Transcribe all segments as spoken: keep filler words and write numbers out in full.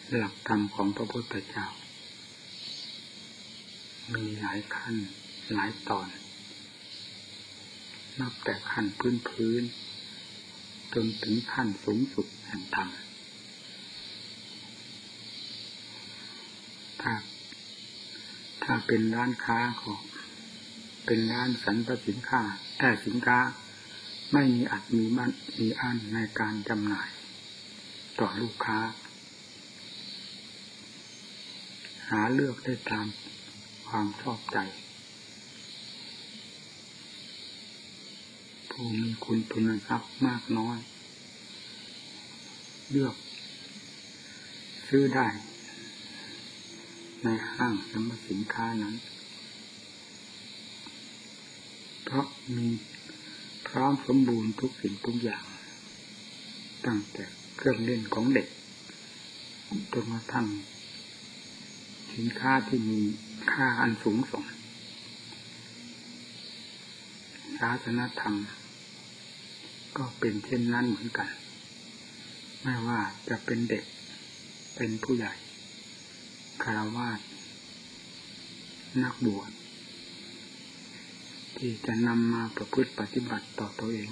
หลักธรรมของพระพุทธเจ้ามีหลายขั้นหลายตอนนับแต่ขั้นพื้นพื้นจนถึงขั้นสูงสุดแห่งธรรมถ้าถ้าเป็นร้านค้าก็เป็นร้านสรรพสินค้าแต่สินค้าไม่มีอัดมีมันมีอันในการจำหน่ายต่อลูกค้าหาเลือกได้ตามความชอบใจผู้มีคุณทุนทรัพย์มากน้อยเลือกซื้อได้ในห้างสรรพสินค้านั้นเพราะมีพร้อมสมบูรณ์ทุกสิ่งทุกอย่างตั้งแต่เครื่องเล่นของเด็กจนกระทั่งสินค้าที่มีค่าอันสูงส่งศาสนธรรมก็เป็นเช่นนั้นเหมือนกันไม่ว่าจะเป็นเด็กเป็นผู้ใหญ่ฆราวาสนักบวชที่จะนำมาประพฤติปฏิบัติต่อตัวเอง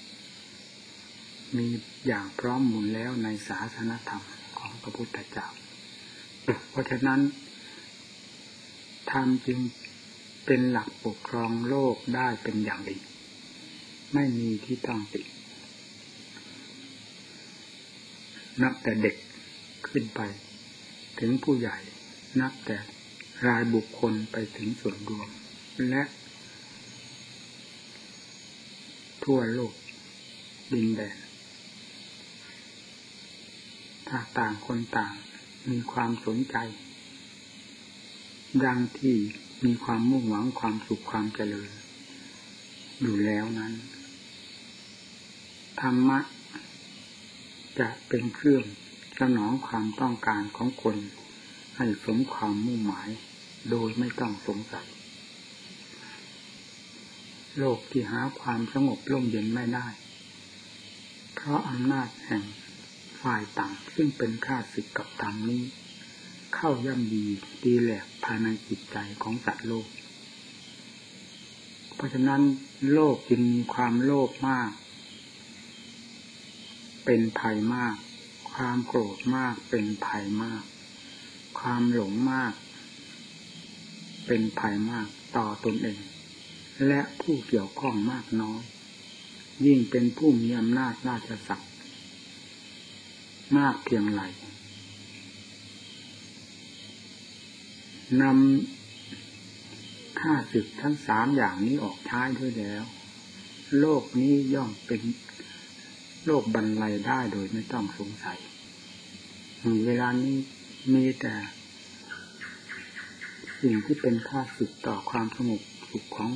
มีอย่างพร้อมหมดแล้วในศาสนธรรมของพระพุทธเจ้าเพราะฉะนั้นธรรมจึงเป็นหลักปกครองโลกได้เป็นอย่างดีไม่มีที่ต้องตินับแต่เด็กขึ้นไปถึงผู้ใหญ่นับแต่รายบุคคลไปถึงส่วนรวมและทั่วโลกดินแดนถ้าต่างคนต่างมีความสนใจดังที่มีความมุ่งหวังความสุขความเจริญอยู่แล้วนั้นธรรมะจะเป็นเครื่องสนองความต้องการของคนให้สมความมุ่งหมายโดยไม่ต้องสงสัยโลกที่หาความสงบร่มเย็นไม่ได้เพราะอำนาจแห่งฝ่ายต่างซึ่งเป็นข้าศึกกับธรรมนี้เข้าย่ำดีตีแหลกภายในจิตใจของสัตว์โลกเพราะฉะนั้นโลกจึงมีความโลภมากเป็นภัยมากความโกรธมากเป็นภัยมากความหลงมากเป็นภัยมากต่อตนเองและผู้เกี่ยวข้องมากน้อยยิ่งเป็นผู้มีอำนาจราชศักดิ์มากเพียงไรนำข้าศึกทั้งสามอย่างนี้ออกใช้ด้วยแล้วโลกนี้ย่อมเป็นโลกบรรลัยได้โดยไม่ต้องสงสัยเวลานี้มีแต่สิ่งที่เป็นข้าศึกต่อความสงบสุขของ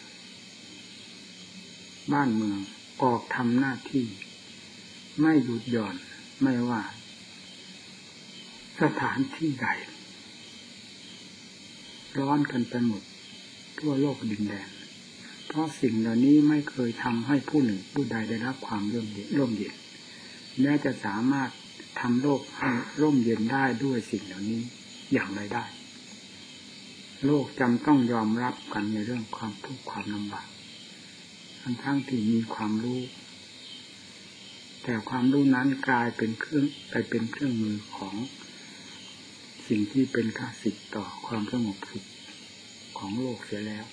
บ้านเมืองออกทำหน้าที่ไม่หยุดหย่อนไม่ว่าสถานที่ใดร้อนกันไปหมดทั่วโลกดินแดนเพราะสิ่งเหล่านี้ไม่เคยทำให้ผู้หนึ่งผู้ใดได้รับความร่มเย็นร่มเย็นแม้จะสามารถทำโลกให้ร่มเย็นได้ด้วยสิ่งเหล่านี้อย่างไรได้โลกจำต้องยอมรับกันในเรื่องความทุกข์ความลำบากทั้งทั้งที่มีความรู้แต่ความรู้นั้นกลายเป็นเครื่องไปเป็นเครื่องมือของสิ่งที่เป็นข้าศึกต่อความสงบสุขของโลกเสียแล้ว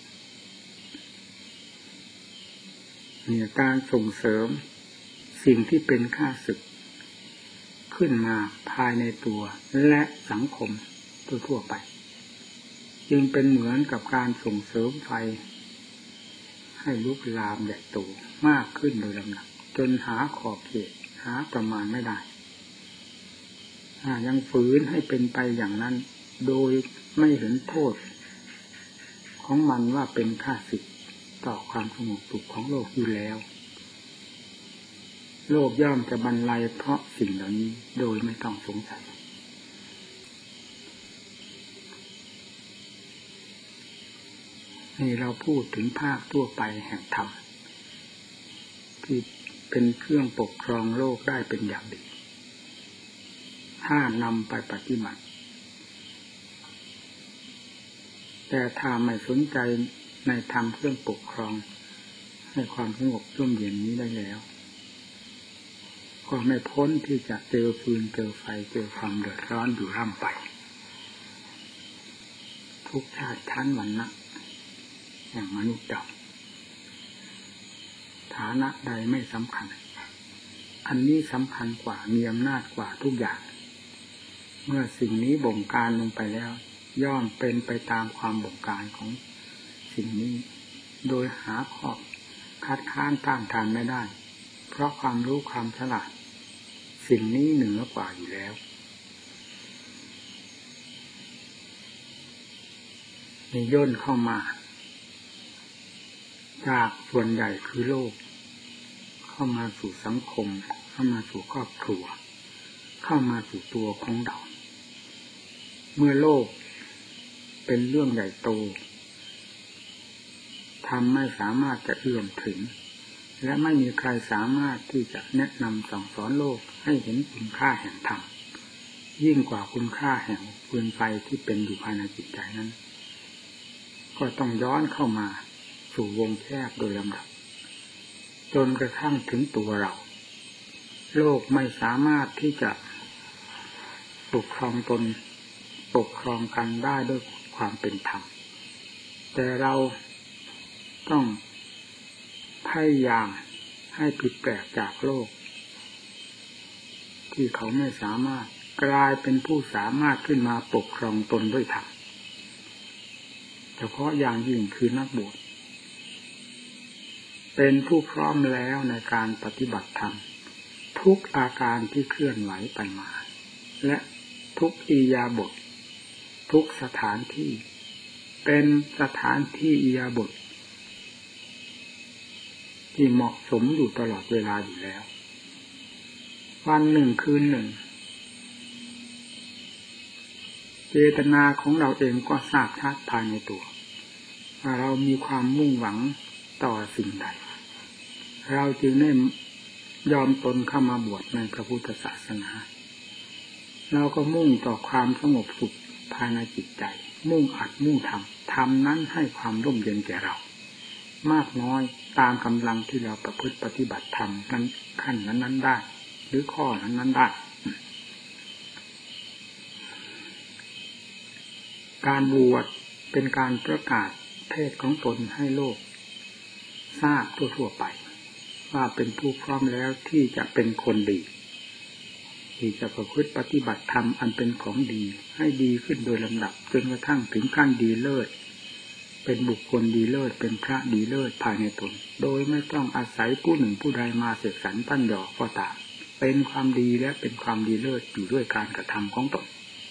มีการส่งเสริมสิ่งที่เป็นข้าศึกขึ้นมาภายในตัวและสังคมทั่วๆไปจึงเป็นเหมือนกับการส่งเสริมไฟให้ลุกลามใหญ่โตมากขึ้นโดยลำดับจนหาขอบเขตหาประมาณไม่ได้ยังฝืนให้เป็นไปอย่างนั้นโดยไม่เห็นโทษของมันว่าเป็นข้าศึกต่อความสงบสุขของโลกอยู่แล้วโลกย่อมจะบรรลัยเพราะสิ่งเหล่านี้โดยไม่ต้องสงสัยนี่เราพูดถึงภาคทั่วไปแห่งธรรมที่เป็นเครื่องปกครองโลกได้เป็นอย่างดีถ้านำไปปฏิบัติแต่ถ้าไม่สนใจในธรรมเครื่องปกครองให้ความสงบร่มเย็นนี้ได้แล้วก็ไม่พ้นที่จะเจอฟืนเจอไฟเจอความเดือดร้อนอยู่ร่ำไปทุกชาติชั้นวรรณะอย่างมนุษย์เราฐานะใดไม่สำคัญอันนี้สำคัญกว่ามีอำนาจกว่าทุกอย่างเมื่อสิ่งนี้บงการลงไปแล้วย่อมเป็นไปตามความบงการของสิ่งนี้โดยหาข้อคัดค้านต้านทานไม่ได้เพราะความรู้ความฉลาดสิ่งนี้เหนือกว่าอยู่แล้วมีย่นเข้ามาจากส่วนใหญ่คือโลกเข้ามาสู่สังคมเข้ามาสู่ครอบครัวเข้ามาสู่ตัวของเราเมื่อโลกเป็นเรื่องใหญ่โตทำไม่สามารถจะเอื้อมถึงและไม่มีใครสามารถที่จะแนะนำสั่งสอนโลกให้เห็นคุณค่าแห่งธรรมยิ่งกว่าคุณค่าแห่งฟืนไฟที่เป็นอยู่ภายในจิตใจนั้นก็ต้องย้อนเข้ามาสู่วงแคบโดยลำดับจนกระทั่งถึงตัวเราโลกไม่สามารถที่จะปกครองตนปกครองกันได้ด้วยความเป็นธรรมแต่เราต้องพยายามให้ผิดแปลกจากโลกที่เขาไม่สามารถกลายเป็นผู้สามารถขึ้นมาปกครองตนด้วยธรรมเฉพาะอย่างยิ่งคือนักบวชเป็นผู้พร้อมแล้วในการปฏิบัติธรรมทุกอาการที่เคลื่อนไหวไปมาและทุกอิริยาบถทุกสถานที่เป็นสถานที่อิริยาบถที่เหมาะสมอยู่ตลอดเวลาอยู่แล้ววันหนึ่งคืนหนึ่งเจตนาของเราเองก็ทราบชัดภายในตัวว่าเรามีความมุ่งหวังต่อสิ่งใดเราจึงได้ยอมตนเข้ามาบวชในพระพุทธศาสนาเราก็มุ่งต่อความสงบสุขภายในจิตใจมุ่งอัดมุ่งทำทำนั้นให้ความร่มเย็นแก่เรามากน้อยตามกำลังที่เราประพฤติปฏิบัติธรรมนั้นขั้นนั้นนั้นได้หรือข้อนั้นนั้นได้การบวชเป็นการประกาศเพศของตนให้โลกทราบทั่วๆไปว่าเป็นผู้พร้อมแล้วที่จะเป็นคนดีที่จะประพฤติปฏิบัติธรรมอันเป็นของดีให้ดีขึ้นโดยลำดับจนกระทั่งถึงขั้นดีเลิศเป็นบุคคลดีเลิศเป็นพระดีเลิศภายในตนโดยไม่ต้องอาศัยผู้หนึ่งผู้ใดมาเสกสรรปั้นหยอกก็ตามเป็นความดีและเป็นความดีเลิศอยู่ด้วยการกระทำของตน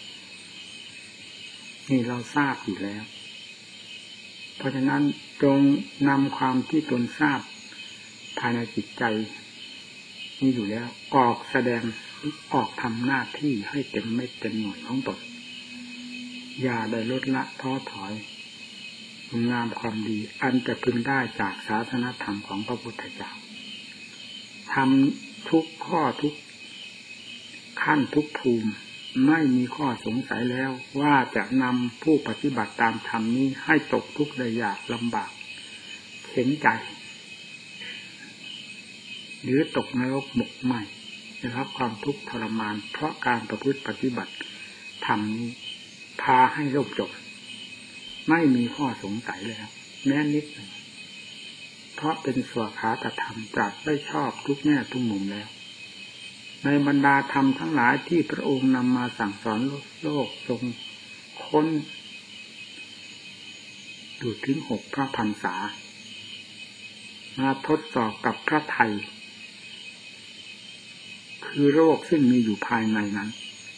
นี่เราทราบอยู่แล้วเพราะฉะนั้นจงนำความที่ตนทราบภายในจิตใจนี่อยู่แล้วออกแสดงออกทำหน้าที่ให้เต็มเม็ดเต็มหน่วยของตนอย่าได้ลดละท้อถอยคุณงามความดีอันจะพึงได้จากศาสนธรรมของพระพุทธเจ้าทำทุกข้อทุกขั้นทุกภูมิไม่มีข้อสงสัยแล้วว่าจะนำผู้ปฏิบัติตามธรรมนี้ให้ตกทุกข์ได้ยากลำบากเข็นใจหรือตกนรกหมกไหมได้รับความทุกข์ทรมานเพราะการประพฤติปฏิบัติธรรมนี้พาให้โลกจบไม่มีข้อสงสัยแล้วแม้นิดหนึ่งเพราะเป็นสวขาตธรรมตรัสได้ชอบทุกแง่ทุกมุมแล้วในบรรดาธรรมทั้งหลายที่พระองค์นำมาสั่งสอนโลกทรงค้นอยู่ถึงหกพระพรรษามาทดสอบกับพระไทยคือโรคซึ่งมีอยู่ภายในนั้น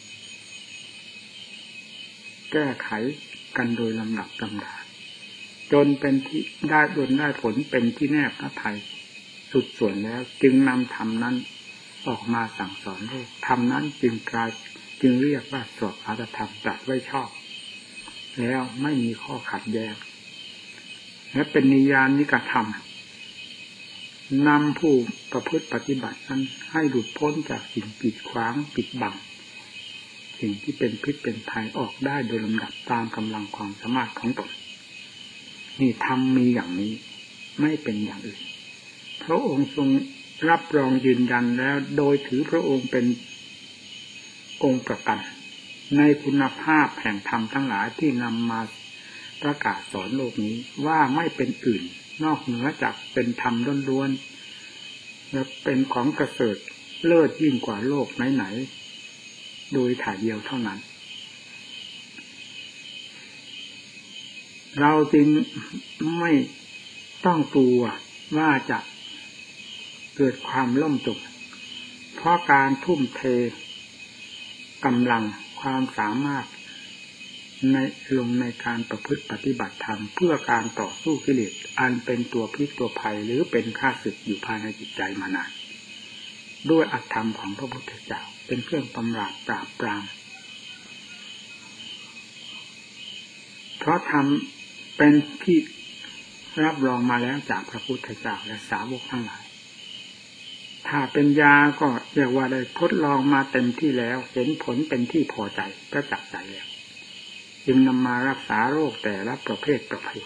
แก้ไขกันโดยลำดับลำดาจนเป็นที่ได้จนได้ผลเป็นที่แน่พระไทยสุดส่วนแล้วจึงนำธรรมนั้นออกมาสั่งสอนโลกธรรมนั้นจึงกลายจึงเรียกว่าสวขาตธรรมตรัสไว้ชอบแล้วไม่มีข้อขัดแย้งและเป็นนิยานิกธรรมนำผู้ประพฤติปฏิบัตินั้นให้หลุดพ้นจากสิ่งปิดขวางปิดบังสิ่งที่เป็นพิษเป็นภัยออกได้โดยลำดับตามกำลังความสามารถของตนนี่ธรรมมีอย่างนี้ไม่เป็นอย่างอื่นพระองค์ทรงรับรองยืนยันแล้วโดยถือพระองค์เป็นองค์ประกันในคุณภาพแห่งธรรมทั้งหลายที่นำมาประกาศสอนโลกนี้ว่าไม่เป็นอื่นนอกเหนือจากเป็นธรรมล้วนๆและเป็นของประเสริฐเลิศยิ่งกว่าโลกไหนๆโดยถ่ายเดียวเท่านั้นเราจึงไม่ต้องกลัวว่าจะเกิดความล่มจมเพราะการทุ่มเทกำลังความสามารถในลงในการประพฤติปฏิบัติธรรมเพื่อการต่อสู้กิเลสอันเป็นตัวพิษตัวภัยหรือเป็นข้าศึกอยู่ภายในจิตใจมานานด้วยอธรรมของพระพุทธเจ้าเป็นเครื่องตำราปราบปรามเพราะธรรมเป็นที่รับรองมาแล้วจากพระพุทธเจ้าและสาวกทั้งหลายถ้าเป็นยาก็เรียกว่าได้ทดลองมาเต็มที่แล้วเห็นผลเป็นที่พอใจประจักษ์ใจแล้วจึงนำมารักษาโรคแต่ละประเภทประเภท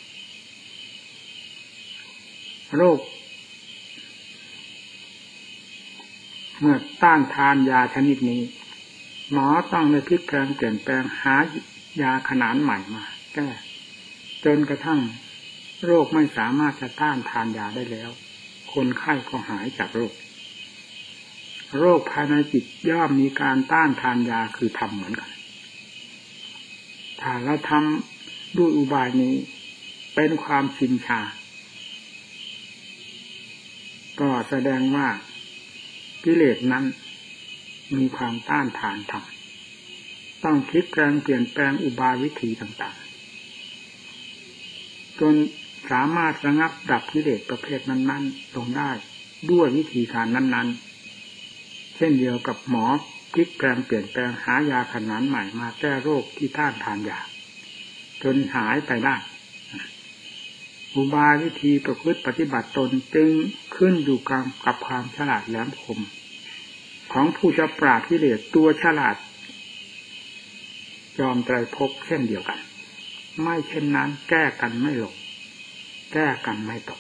โรคเมื่อต้านทานยาชนิดนี้หมอต้องได้พลิกแปลงเปลี่ยนแปลงหายาขนาดใหม่มาแก้จนกระทั่งโรคไม่สามารถจะต้านทานยาได้แล้วคนไข้ก็หายจากโรคโรคภายในจิตย่อมมีการต้านทานยาคือธรรมเหมือนกันถ้าเราทำด้วยอุบายนี้เป็นความชินชาก็แสดงว่ากิเลสนั้นมีความต้านทานธรรมต้องพลิกแปลงเปลี่ยนแปลงอุบายวิธีต่างๆจนสามารถระงับดับกิเลสประเภทนั้นๆลงได้ด้วยวิธีการนั้นๆเช่นเดียวกับหมอพลิกแปลงเปลี่ยนแปลงหายาขนาดใหม่มาแก้โรคที่ต้านทานยาจนหายไปได้อุบายวิธีประพฤติปฏิบัติตนจึงขึ้นอยู่กับความฉลาดแหลมคมของผู้จะปราบกิเลสตัวฉลาดยอมไตรภพเช่นเดียวกันไม่เช่นนั้นแก้กันไม่ลงแก้กันไม่ตก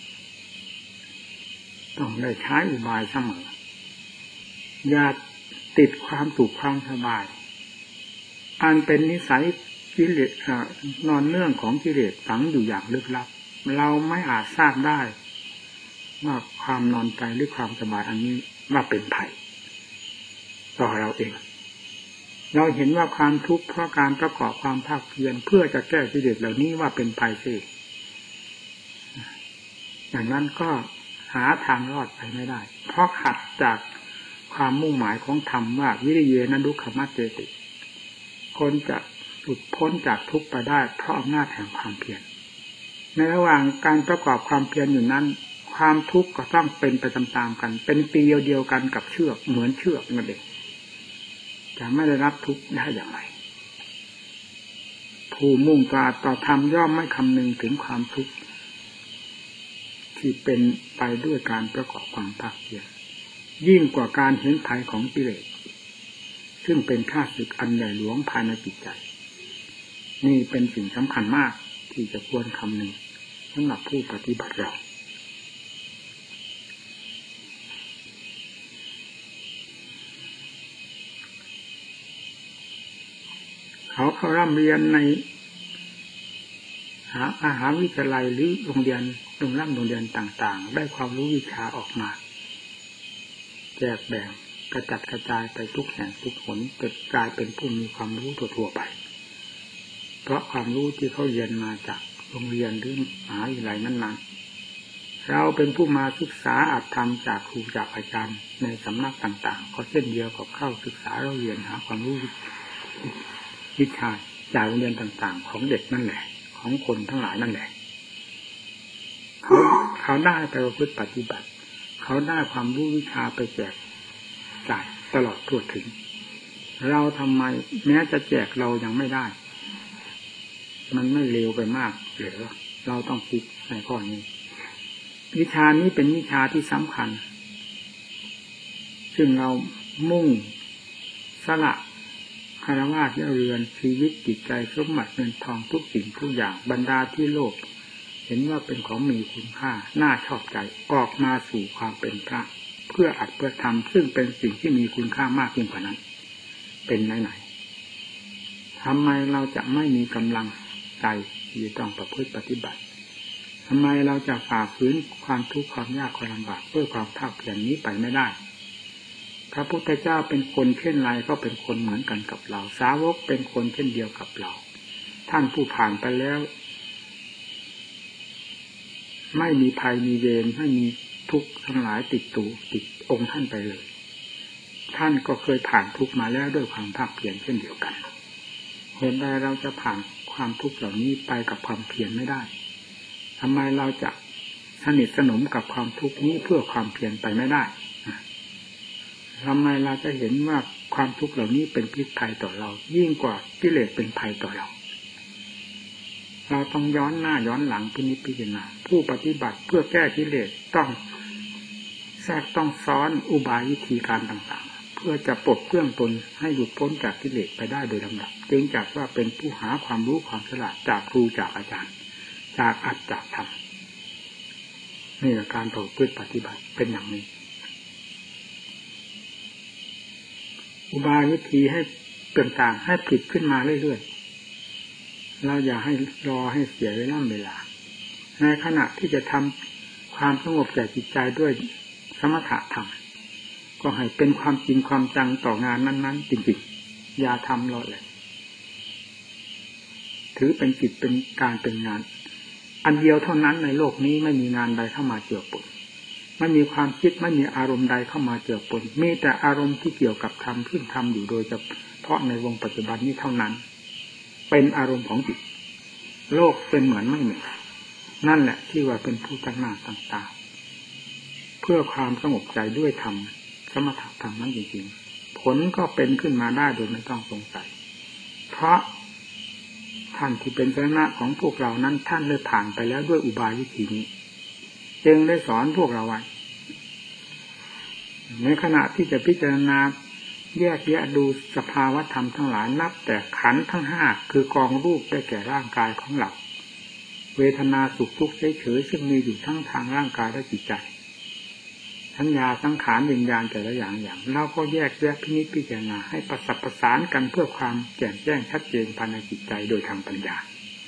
ต้องได้ใช้อุบายเสมออย่าติดความสุขความสบายอันเป็นนิสัยกิเลสนอนเนื่องของกิเลสฝังอยู่อย่างลึกลับเราไม่อาจทราบได้ว่าความนอนใจหรือความสบายอันนี้ว่าเป็นภัยต่อเราเองเราเห็นว่าความทุกข์เพราะการประกอบความภาคเพียรเพื่อจะแก้กิเลสเหล่านี้ว่าเป็นภัยสิอย่างนั้นก็หาทางรอดไปไม่ได้เพราะขัดจากความมุ่งหมายของธรรมว่าวิริเยนะดุขมัจเจติคนจะหลุดพ้นจากทุกข์ไปได้เพราะอำนาจแห่งความเพียรในระหว่างการประกอบความเพียรอยู่นั้นความทุกข์ก็ต้องเป็นไปตามๆกันเป็นปีเดียวกันกับเชือกเหมือนเชือกนั่นเองจะไม่ได้รับทุกข์ได้อย่างไรผู้มุ่งต่อธรรมย่อมไม่คำนึงถึงความทุกข์ที่เป็นไปด้วยการประกอบความภาคเพียรยิ่งกว่าการเห็นภัยของกิเลสซึ่งเป็นข้าศึกอันใหญ่หลวงภายในจิตใจนี่เป็นสิ่งสำคัญมากที่จะควรคำนึงสำหรับผู้ปฏิบัติเราเขาเข้าร่ำเรียนในหาอาหารวิทยาลัยหรือโรงเรียนโรงร่ำโรงเรียนต่างๆได้ความรู้วิชาออกมาแจกแบ่งกระจัดกระจายไปทุกแห่งทุกหนจนกลายเป็นผู้มีความรู้ทั่วๆไปเพราะความรู้ที่เขาเรียนมาจากโรงเรียนหรือมหาวิทยาลัยนั้นๆเราเป็นผู้มาศึกษาอัตธรรมจากครูจากอาจารย์ในสำนักต่างๆก็เช่นเดียวกับเข้าศึกษาเราเรียนหาความรู้วิชาจากโรงเรียนต่างๆของเด็กนั่นแหละของคนทั้งหลายนั่นแหละเขาเขาได้ไปประพฤติปฏิบัติเขาได้ความรู้วิชาไปแจกจ่ายตลอดทั่วถึงเราทำไมแม้จะแจกเรายังไม่ได้มันไม่เร็วไปมากหรือเราต้องคิดในข้อนี้วิชานี้เป็นวิชาที่สำคัญซึ่งเรามุ่งสละคารวะที่เรือนชีวิตจิตใจสมบัติเงินทองทุกสิ่งทุกอย่างบรรดาที่โลกเห็นว่าเป็นของมีคุณค่าน่าชอบใจออกมาสู่ความเป็นพระเพื่ออัดเพื่อทำซึ่งเป็นสิ่งที่มีคุณค่ามากยิ่งกว่านั้นเป็นไหนๆทำไมเราจะไม่มีกำลังใจที่ต้องประพฤติปฏิบัติทำไมเราจะฝ่าฝืนความทุกข์ความยากความลำบากด้วยความภาคเพียรนี้ไปไม่ได้พระพุทธเจ้าเป็นคนเช่นไรก็เป็นคนเหมือนกันกับเราสาวกเป็นคนเช่นเดียวกับเราท่านผู้ผ่านไปแล้วไม่มีภัยมีเวรไม่มีทุกข์ทั้งหลายติดตู่ติดองค์ท่านไปเลยท่านก็เคยผ่านทุกข์มาแล้วด้วยความภาคเพียรเช่นเดียวกันเหตุใดเราจะผ่านความทุกข์เหล่านี้ไปกับความเพียรไม่ได้ทำไมเราจะสนิทสนมกับความทุกข์นี้เพื่อความเพียรไปไม่ได้ทำไมเราจะเห็นว่าความทุกข์เหล่านี้เป็นพิษภัยต่อเรายิ่งกว่ากิเลสเป็นภัยต่อเราเราต้องย้อนหน้าย้อนหลังพินิจพิจารณาผู้ปฏิบัติเพื่อแก้กิเลสต้องแทรกต้องซ้อนอุบายวิธีการต่างๆเพื่อจะปลดเปลื้องตนให้หลุดพ้นจากกิเลสไปได้โดยลำดับจึงจัดว่าเป็นผู้หาความรู้ความฉลาดจากครูจากอาจารย์จากอัตถจากธรรมนี่แหละการประพฤติปฏิบัติเป็นอย่างนี้อุบายวิธีให้ต่างๆให้ผิดขึ้นมาเรื่อยๆเราอย่าให้รอให้เสียเวลาเวลาในขณะที่จะทำความสงบแก่จิตใจด้วยสมถะธรรมก็ให้เป็นความจริงความจังต่องานนั้นๆจริงๆอย่าทำรอเลยถือเป็นกิจเป็นการเป็นงานอันเดียวเท่านั้นในโลกนี้ไม่มีงานใดเข้ามาเจือปนไม่มีความคิดไม่มีอารมณ์ใดเข้ามาเจือปนมีแต่อารมณ์ที่เกี่ยวกับธรรมที่ทำอยู่โดยเฉพาะในวงปัจจุบันนี้เท่านั้นเป็นอารมณ์ของจิตโลกเป็นเหมือนไม่มีนั่นแหละที่ว่าเป็นผู้ตั้งหน้าตั้งตาเพื่อความสงบใจด้วยธรรมสมถะธรรมนั้นจริงๆผลก็เป็นขึ้นมาได้โดยไม่ต้องสงสัยเพราะท่านที่เป็นสนะของพวกเรานั้นท่านได้ผ่านไปแล้วด้วยอุบายวิธีนี้จึงได้สอนพวกเราไว้ในขณะที่จะพิจารณาแยกแยะดูสภาวะธรรมทั้งหลายนับแต่ขันธ์ทั้งห้าคือกองรูปได้แก่ร่างกายของเราเวทนาสุขทุกข์เฉยๆซึ่งมีอยู่ทั้งทางร่างกายและจิตใจสัญญาสังขารวิญญาณแต่ละอย่างอย่างเราก็แยกแยะพินิจพิจารณาให้ประสับประสานกันเพื่อความแจ่มแจ้งชัดเจนภายในจิตใจโดยทางปัญญา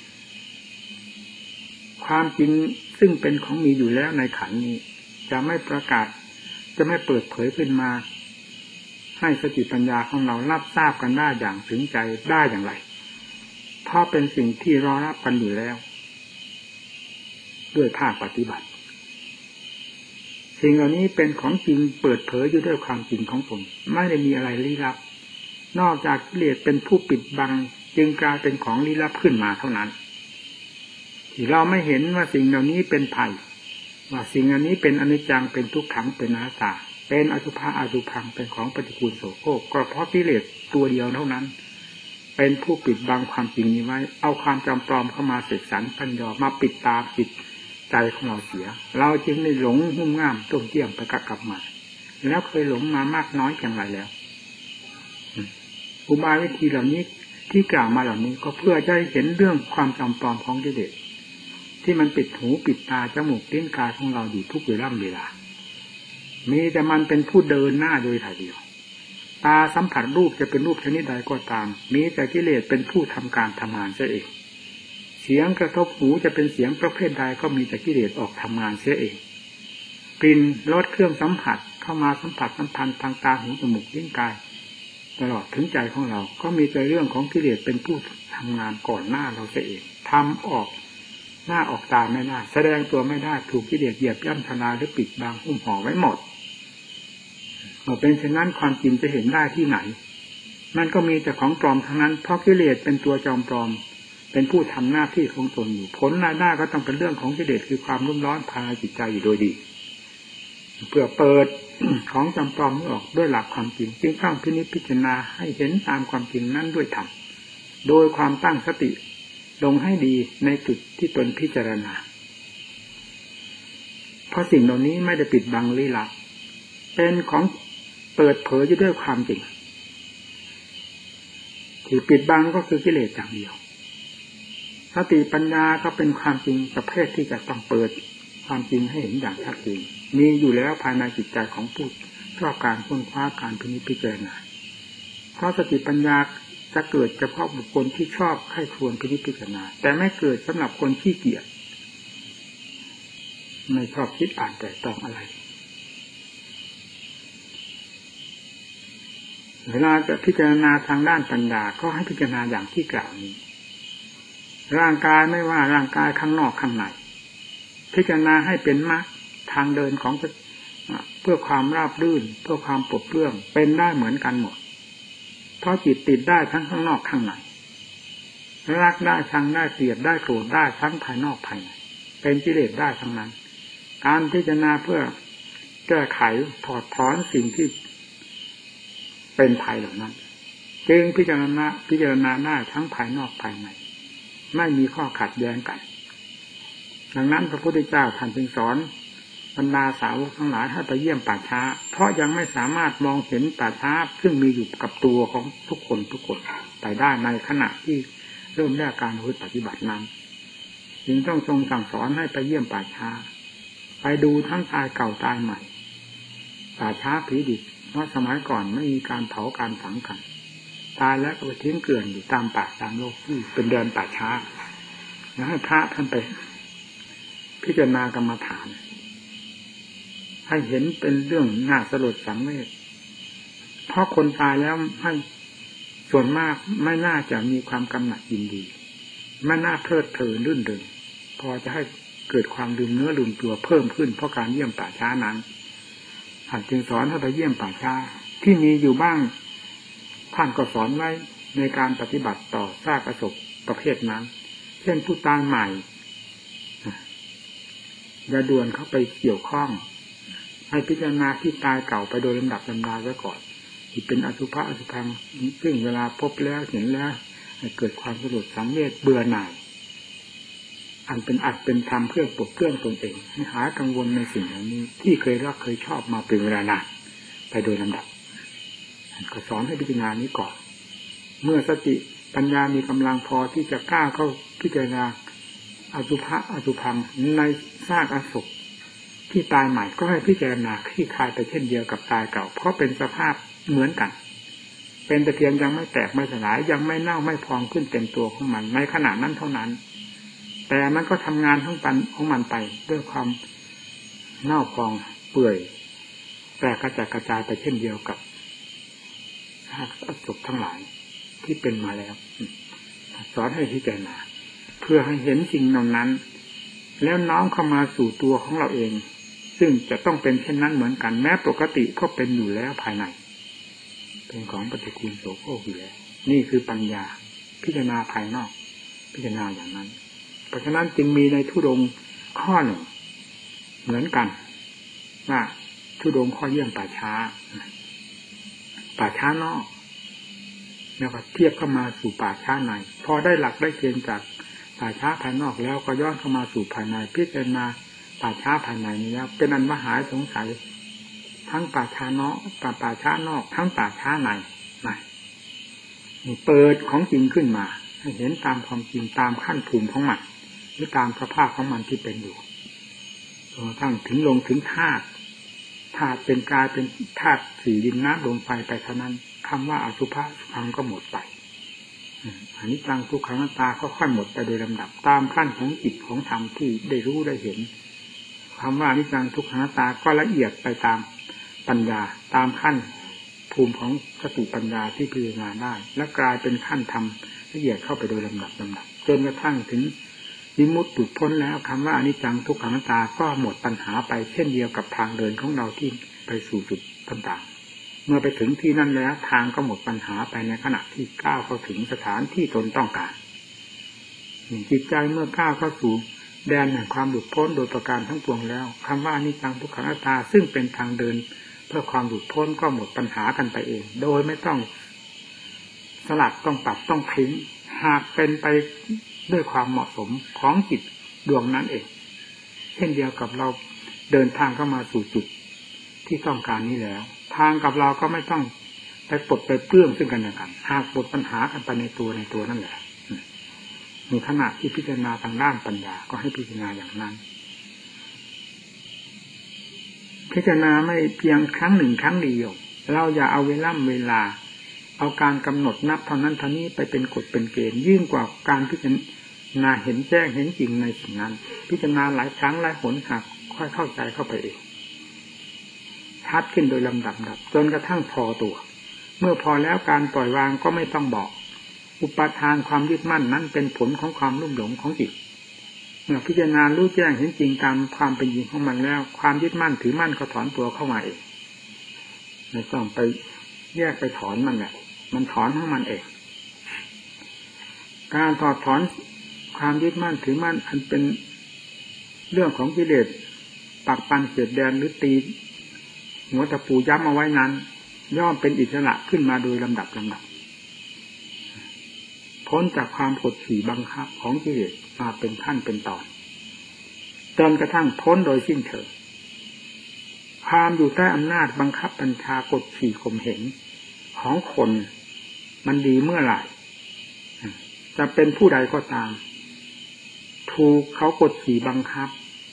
ความจริงซึ่งเป็นของมีอยู่แล้วในขันธ์นี้จะไม่ประกาศจะไม่เปิดเผยขึ้นมาให้สติปัญญาของเรารับทราบกันได้อย่างถึงใจได้อย่างไรเพราะเป็นสิ่งที่รอรับกันอยู่แล้วด้วยภาคปฏิบัติสิ่งเหล่านี้เป็นของจริงเปิดเผยอยู่ด้วยความจริงของตนไม่ได้มีอะไรลี้ลับนอกจากกิเลสเป็นผู้ปิดบังจึงกลายเป็นของลี้ลับขึ้นมาเท่านั้นที่เราไม่เห็นว่าสิ่งเหล่านี้เป็นภัยว่าสิ่งเหล่านี้เป็นอนิจจังเป็นทุกขังเป็นอนัตตาเป็นอสุภะอสุภังเป็นของปฏิกูลโสโครกก็เพราะกิเลสตัวเดียวเท่านั้นเป็นผู้ปิดบังความจริงนี้ไว้เอาความจำปลอมเข้ามาเสกสรรปัญญามาปิดตาปิดใจของเราเสียเราจึงได้หลงหุ้มง่ามต้มเตี้ยมไปกับกลับมาแล้วเคยหลงมามากน้อยอย่างไรแล้วอุบายวิธีเหล่านี้ที่กล่าวมาเหล่านี้ก็เพื่อจะให้เห็นเรื่องความจำปลอมของกิเลสที่มันปิดหูปิดตาจมูกลิ้นกายของเราอยู่ทุกเวลาเวลามีแต่มันเป็นผู้เดินหน้าโดยถ่ายเดียวตาสัมผัสรูปจะเป็นรูปชนิดใดก็ตามมีแต่กิเลสเป็นผู้ทำการทำงานเสียเองเสียงกระทบหูจะเป็นเสียงประเภทใดก็มีแต่กิเลสออกทำงานเสียเองกลิ่นรสเครื่องสัมผัสเข้ามาสัมผัสสัมพันธ์ทางตาหูจมูกลิ้นกายตลอดถึงใจของเราก็มีแต่เรื่องของกิเลสเป็นผู้ทำงานก่อนหน้าเราเสียเองทำออกหน้าออกตาไม่ได้แสดงตัวไม่ได้ถูกกิเลสเหยียบย่ำทำลายหรือปิดบังหุ้มห่อไว้หมดเมื่อเป็นเช่นนั้นความจริงจะเห็นได้ที่ไหนมันก็มีแต่ของปลอมทั้งนั้นเพราะกิเลสเป็นตัวจอมปลอมเป็นผู้ทำหน้าที่ของตนอยู่ผลรายได้ก็ต้องเป็นเรื่องของกิเลสคือความรุ่มร้อนภายในจิตใจอยู่โดยดีเพื่อเปิด ของจำปลอมออกด้วยหลักความจริงจึงต้องพินิจพิจารณาให้เห็นตามความจริงนั้นด้วยธรรมโดยความตั้งสติลงให้ดีในจุดที่ตนพิจารณาเพราะสิ่งเหล่านี้ไม่ได้ปิดบังลี้ลับเป็นของเปิดเผยอยู่ด้วยความจริงที่ปิดบังก็คือกิเลสอย่างเดียวสติปัญญาก็เป็นความจริงประเภทที่จะต้องเปิดความจริงให้เห็นอย่างชัดเจนมีอยู่แล้วภายในจิตใจของผู้ชอบการค้นคว้าการพินิจพิจารณาเพราะสติปัญญาจะเกิดเฉพาะบุคคลที่ชอบใคร่ครวญพินิจพิจารณาแต่ไม่เกิดสำหรับคนขี้เกียจไม่ชอบคิดอ่านแต่ต้องอะไรเวลาจะพิจารณาทางด้านปัญญาก็ให้พิจารณาอย่างที่กล่าวนี้ร่างกายไม่ว่าร่างกายข้างนอกข้างในพิจารณาให้เป็นมรรคทางเดินของเพื่อความราบรื่นเพื่อความปลดเปลื้องเป็นได้เหมือนกันหมดเพราะจิตติดได้ทั้งข้างนอกข้างในรักได้ชังได้เกลียดได้โกรธได้ทั้งภายนอกภายในเป็นกิเลสได้ทั้งนั้นการพิจารณาเพื่อแก้ไขถอดถอนสิ่งที่เป็นภัยเหล่านั้นจึงพิจารณาพิจารณาได้ทั้งภายนอกภายในไม่มีข้อขัดแย้งกันดังนั้นพระพุทธเจ้าท่านจึงสอนบรรดาสาวกทั้งหลายให้ไปเยี่ยมป่าช้าเพราะยังไม่สามารถมองเห็นป่าช้าซึ่งมีอยู่กับตัวของทุกคนทุกคนไปได้ในขณะที่เริ่มแรกการปฏิบัตินั้นจึงต้องทรงสั่งสอนให้ไปเยี่ยมป่าช้าไปดูทั้งตายเก่าตายใหม่ป่าช้าผีดิบเพราะสมัยก่อนไม่มีการเผาการฝังกันตายแล้วก็ไปทิ้งเกลื่อนอยู่ตามป่าตามโลกที่เป็นเดินป่าช้าแล้วให้พระท่านไปพิจารณากรรมฐานให้เห็นเป็นเรื่องน่าสลดสังเวชเพราะคนตายแล้วให้ส่วนมากไม่น่าจะมีความกำหนัดยินดีไม่น่าเพลิดเพลินรื่นเริงพอจะให้เกิดความลืมเนื้อลืมตัวเพิ่มขึ้นเพราะการเยี่ยมป่าช้านั้นท่านจึงสอนให้ไปเยี่ยมป่าช้าที่มีอยู่บ้างท่านก็สอนไว้ในการปฏิบัติต่อซากอศพประเภทนั้นเช่นผู้ตายใหม่อย่าด่วนเข้าไปเกี่ยวข้องให้พิจารณาที่ตายเก่าไปโดยลำดับลำดาไว้ก่อนที่เป็นอสุภะอสุภังซึ่งเวลาพบแล้วเห็นแล้วให้เกิดความสลดสังเวชเบื่อหน่ายอันเป็นอัดเป็นธรรมเพื่อปลดเปลื้องตนเองให้หายกังวลในสิ่งเหล่านี้ที่เคยรักเคยชอบมาเป็นเวลานานไปโดยลำดับก็สอนให้พิจารณานี้ก่อนเมื่อสติปัญญามีกำลังพอที่จะกล้าเข้าพิจารณาอสุภะอสุภังในซากอศพที่ตายใหม่ก็ให้พิจารณาคลี่คลายไปเช่นเดียวกับตายเก่าเพราะเป็นสภาพเหมือนกันเป็นแต่เพียงยังไม่แตกไม่สลายยังไม่เน่าไม่พองขึ้นเต็มตัวของมันในขณะนั้นเท่านั้นแต่มันก็ทำงานทั้งปันของมันไปด้วยความเน่าพองเปื่อยแตกกระจายกระจายไปเช่นเดียวกับซากอศพทั้งหลายที่เป็นมาแล้วสอนให้พิจารณาเพื่อให้เห็นสิ่งเหล่านั้นแล้วน้อมเข้ามาสู่ตัวของเราเองซึ่งจะต้องเป็นเช่นนั้นเหมือนกันแม้ปกติก็เป็นอยู่แล้วภายในเป็นของปฏิกูลโสโครกอยู่แล้วนี่คือปัญญาพิจารณาภายนอกพิจารณาอย่างนั้นเพราะฉะนั้นจึงมีในธุดงค์ข้อหนึ่งเหมือนกันว่าธุดงค์ข้อเยี่ยมป่าช้าป่าช้านอกแล้วก็เทียบเข้ามาสู่ป่าช้าในพอได้หลักได้เกณฑ์จากป่าช้าภายนอกแล้วก็ย้อนเข้ามาสู่ภายในพิจารณาป่าช้าภายในนี้แล้วเป็นอันว่าหายสงสัยทั้งป่าช้านอกป่าป่าช้านอกทั้งป่าช้าในนี่เปิดของจริงขึ้นมาให้เห็นตามความจริงตามขั้นภูมิของมันหรือตามสภาพของมันที่เป็นอยู่จนกระทั่งถึงลงถึงธาตุธาตุเป็นกายเป็นธาตุสี่ดินน้ำลมไฟไปเท่านั้นคำว่าอสุภะสุภังก็หมดไปอันนี้จังทุกขังอนัตตาก็ค่อยหมดไปโดยลำดับตามขั้นของจิตของธรรมที่ได้รู้ได้เห็นคำว่าอนิจจังทุกขังอนัตตาก็ละเอียดไปตามปัญญาตามขั้นภูมิของสติปัญญาที่พิจารณาได้และกลายเป็นขั้นธรรมละเอียดเข้าไปโดยลำดับลำดับจนกระทั่งถึงวิมุตติหลุดพ้นแล้วคำว่าอนิจจังทุกขังอนัตตาก็หมดปัญหาไปเช่นเดียวกับทางเดินของเราที่ไปสู่จุดต่างๆเมื่อไปถึงที่นั่นแล้วทางก็หมดปัญหาไปในขณะที่ก้าวเข้าถึงสถานที่ตนต้องการจิตใจเมื่อก้าวเข้าสู่แดนแห่งความหลุดพ้นโดยประการทั้งปวงแล้วคำว่าอนิจจังทุกขังอนัตตาซึ่งเป็นทางเดินเพื่อความหลุดพ้นก็หมดปัญหากันไปเองโดยไม่ต้องสลัดต้องปรับต้องทิ้งหากเป็นไปด้วยความเหมาะสมของจิตดวงนั้นเองเช่นเดียวกับเราเดินทางเข้ามาสู่จุดที่ต้องการนี้แล้วทางกับเราก็ไม่ต้องไปปลดไปเปลื้องซึ่งกันและกันหากปลดปัญหากันไปในตัวในตัวนั่นแหละมีขณะที่พิจารณาทางด้านปัญญาก็ให้พิจารณาอย่างนั้นพิจารณาไม่เพียงครั้งหนึ่งครั้งเดียวเราอย่าเอาเวลาเวลาเอาการกำหนดนับเท่านั้นเท่านี้ไปเป็นกฎเป็นเกณฑ์ยิ่งกว่าการพิจารณาเห็นแจ้งเห็นจริงในสิ่งนั้นพิจารณาหลายครั้งหลายหนหากค่อยเข้าใจเข้าไปเองชัดขึ้นโดยลำดับดับจนกระทั่งพอตัวเมื่อพอแล้วการปล่อยวางก็ไม่ต้องบอกอุปทานความยึดมั่นนั้นเป็นผลของความลุ่มหลงของจิตเมื่อพิจารณารู้แจ้งเห็นจริงตามความเป็นจริงของมันแล้วความยึดมั่นถือมั่นก็ถอนตัวเข้ามาเองไม่ต้องไปแยกไปถอนมันแหละมันถอนของมันเองการถอดถอนความยึดมั่นถือมั่นอันเป็นเรื่องของกิเลสปักปันเสียดแดนหรือตีหัวตะปูย้ำเอาไว้นั้นย่อมเป็นอิสระขึ้นมาโดยลำดับลำดับพ้นจากความกดขี่บังคับของกิเลสมาเป็นขั้นเป็นตอนจนกระทั่งพ้นโดยสิ้นเชิงความอยู่ใต้อำนาจบังคับบัญชากดขี่ข่มเหงของคนมันดีเมื่อไหร่จะเป็นผู้ใดก็ตามถูกเขากดขี่บังคับ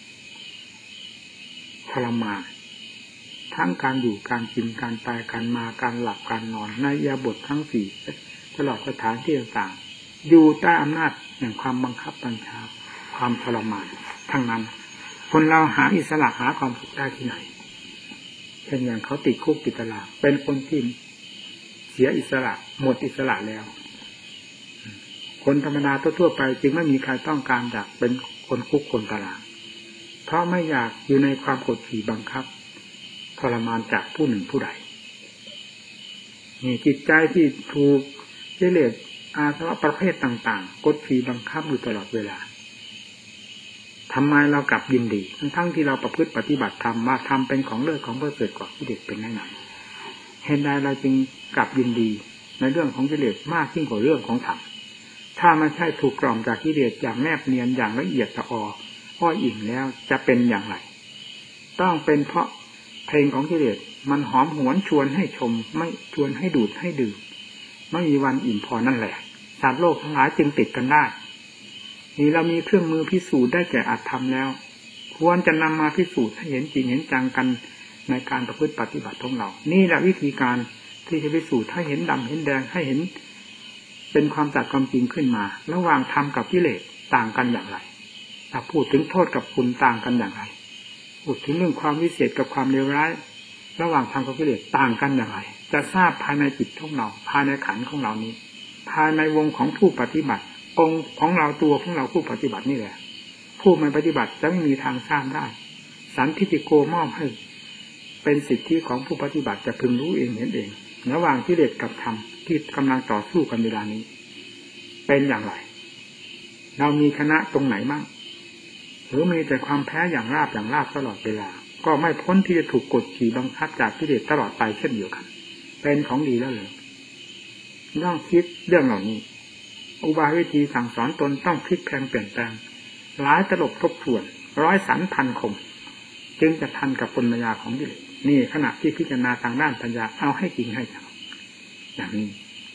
ทรมานทั้งการอยู่การกินการตายการมาการหลับการนอนในอิริยาบถทั้งสี่ตลอดสถานที่ต่างๆอยู่ใต้อำนาจแห่งความบังคับบัญชาความทรมานทั้งนั้นคนเราหาอิสระหาความสุขได้ที่ไหนเช่นอย่างเขาติดคุกติดตารางเป็นคนที่เสียอิสระหมดอิสระแล้วคนธรรมดาทั่วๆไปจึงไม่มีใครต้องการอยากเป็นคนคุกคนตารางเพราะไม่อยากอยู่ในความกดขี่บังคับทรมานจากผู้หนึ่งผู้ใดนี่จิตใจที่ถูกกิเลสอาสวะประเภทต่างๆกดขี่บังคับอยู่ตลอดเวลาทำไมเรากลับยินดีทั้งๆที่เราประพฤติปฏิบัติธรรมมาทำเป็นของเลิศของประเสริฐกว่ากิเลสเป็นแน่นอนเห็นใดเราจึงกลับยินดีในเรื่องของกิเลสมากยิ่งกว่าเรื่องของธรรมถ้าไม่ใช่ถูกกล่อมจากกิเลสอย่างแนบเนียนอย่างละเอียดละอออ้ออิ่มแล้วจะเป็นอย่างไรต้องเป็นเพราะเพลงของกิเลสมันหอมหวนชวนให้ชมไม่ชวนให้ดูดให้ดื่มไม่มีวันอิ่มพอนั่นแหละสัตว์โลกทั้งหลายจึงติดกันได้นี่เรามีเครื่องมือพิสูจน์ได้แก่อัตธรรมแล้วควรจะนำมาพิสูจน์ให้เห็นจริงเห็นจังกันในการประพฤติปฏิบัติของเรานี่แหละวิธีการที่จะพิสูจน์ให้เห็นดำเห็นแดงให้เห็นเป็นความจัดความจริงขึ้นมาระหว่างธรรมกับกิเลสต่างกันอย่างไรถ้าพูดถึงโทษกับคุณต่างกันอย่างไรพูดถึงเรื่องความวิเศษกับความเลวร้ายระหว่างธรรมกับกิเลสต่างกันอย่างไรจะทราบภายในจิตของเราภายในขันธ์ของเรานี้ภายในวงของผู้ปฏิบัติองค์ของเราตัวของเราผู้ปฏิบัตินี่แหละผู้ไม่ปฏิบัติจะไม่มีทางทราบได้สันทิฏฐิโกมอบให้เป็นสิทธิของผู้ปฏิบัติจะพึงรู้เองเห็นเองระหว่างกิเลสกับธรรมที่กำลังต่อสู้กันเวลานี้เป็นอย่างไรเรามีคณะตรงไหนมั่งหรือมีแต่ความแพ้อย่างราบอย่างราบตลอดเวลาก็ไม่พ้นที่จะถูกกดขี่บังคับจากกิเลสตลอดไปเช่นเดียวกันเป็นของดีแล้วเลยต้องคิดเรื่องเหล่านี้อุบายวิธีสั่งสอนตนต้องพลิกแปลงเปลี่ยนแปลงหลายตลบทบทวนร้อยสันพันคมจึงจะทันกับปัญญาของกิเลสนี่ขณะที่พิจารณาทางด้านปัญญาเอาให้จริงให้จังอย่างนี้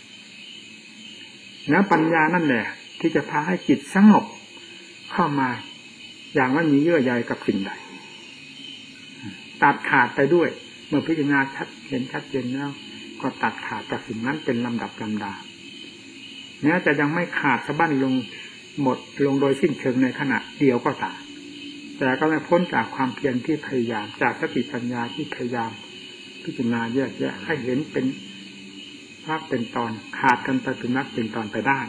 แล้วปัญญานั่นแหละที่จะพาให้จิตสงบเข้ามาอย่างไม่มีเยื่อใยกับสิ่งใดตัดขาดไปด้วยเมื่อพิจารณาชัดเห็นชัดเจนแล้วก็ตัดขาดจากสิ่งนั้นเป็นลำดับลำดาแม้จะยังไม่ขาดสะบั้นลงหมดลงโดยสิ้นเชิงในขณะเดียวก็ตามแต่ก็ไม่พ้นจากความเพียรที่พยายามจากสติปัญญาที่พยายามพิจารณาแยกแยะให้เห็นเป็นภาพเป็นตอนขาดกันไปเป็นนักเป็นตอนไปได้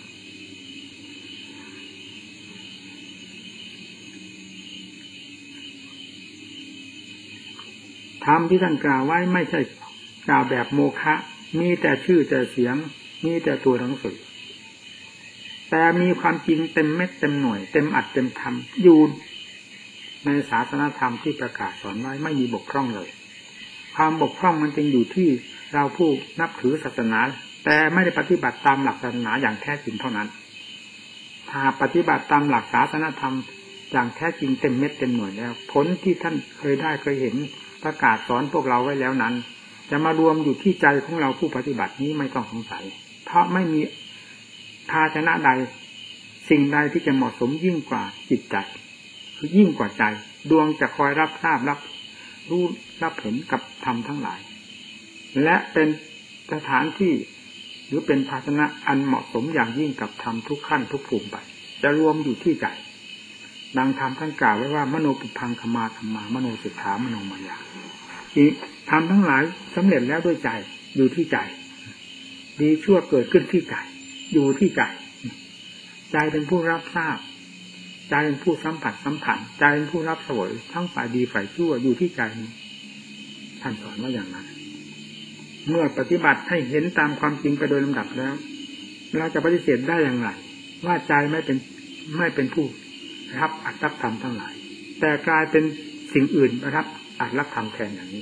ธรรมที่ท่านกล่าวไว้ไม่ใช่กล่าวแบบโมฆะมีแต่ชื่อแต่เสียงมีแต่ตัวหนังสือแต่มีความจริงเต็มเม็ดเต็มหน่วยเต็มอัดเต็มทำอยู่ในศาสนธรรมที่ประกาศสอนไว้ไม่มีบกพร่องเลยความบกพร่องมันจึงอยู่ที่เราผู้นับถือศาสนาแต่ไม่ได้ปฏิบัติตามหลักศาสนาอย่างแท้จริงเท่านั้นถ้าปฏิบัติตามหลักศาสนธรรมอย่างแท้จริงเต็มเม็ดเต็มหน่วยแล้วผลที่ท่านเคยได้เคยเห็นประกาศสอนพวกเราไว้แล้วนั้นจะมารวมอยู่ที่ใจของเราผู้ปฏิบัตินี้ไม่ต้องสงสัยเพราะไม่มีภาชนะใดสิ่งใดที่จะเหมาะสมยิ่งกว่าจิตใจคือยิ่งกว่าใจดวงจะคอยรับทราบรับรู้รับเห็นกับธรรมทั้งหลายและเป็นสถานที่หรือเป็นภาชนะอันเหมาะสมอย่างยิ่งกับธรรมทุกขั้นทุกภูมิไปจะรวมอยู่ที่ใจดังธรรมท่านกล่าวไว้ว่ามโนปุพังขมาธรรมามโนสิกขามโนมายาอีกธรรมทั้งหลายสำเร็จแล้วด้วยใจอยู่ที่ใจดีชั่วเกิดขึ้นที่ใจอยู่ที่ใจใจเป็นผู้รับทราบใจเป็นผู้สัมผัสสัมผัสใจเป็นผู้รับเสวยทั้งฝ่ายดีฝ่ายชั่วอยู่ที่ใจท่านสอนว่าอย่างนั้นเมื่อปฏิบัติให้เห็นตามความจริงไปโดยลำดับแล้วเราจะปฏิเสธได้อย่างไรว่าใจไม่เป็นไม่เป็นผู้รับอัตรับธรรมทั้งหลายแต่กลายเป็นสิ่งอื่นรับอัตรับธรรมแทนอย่างนี้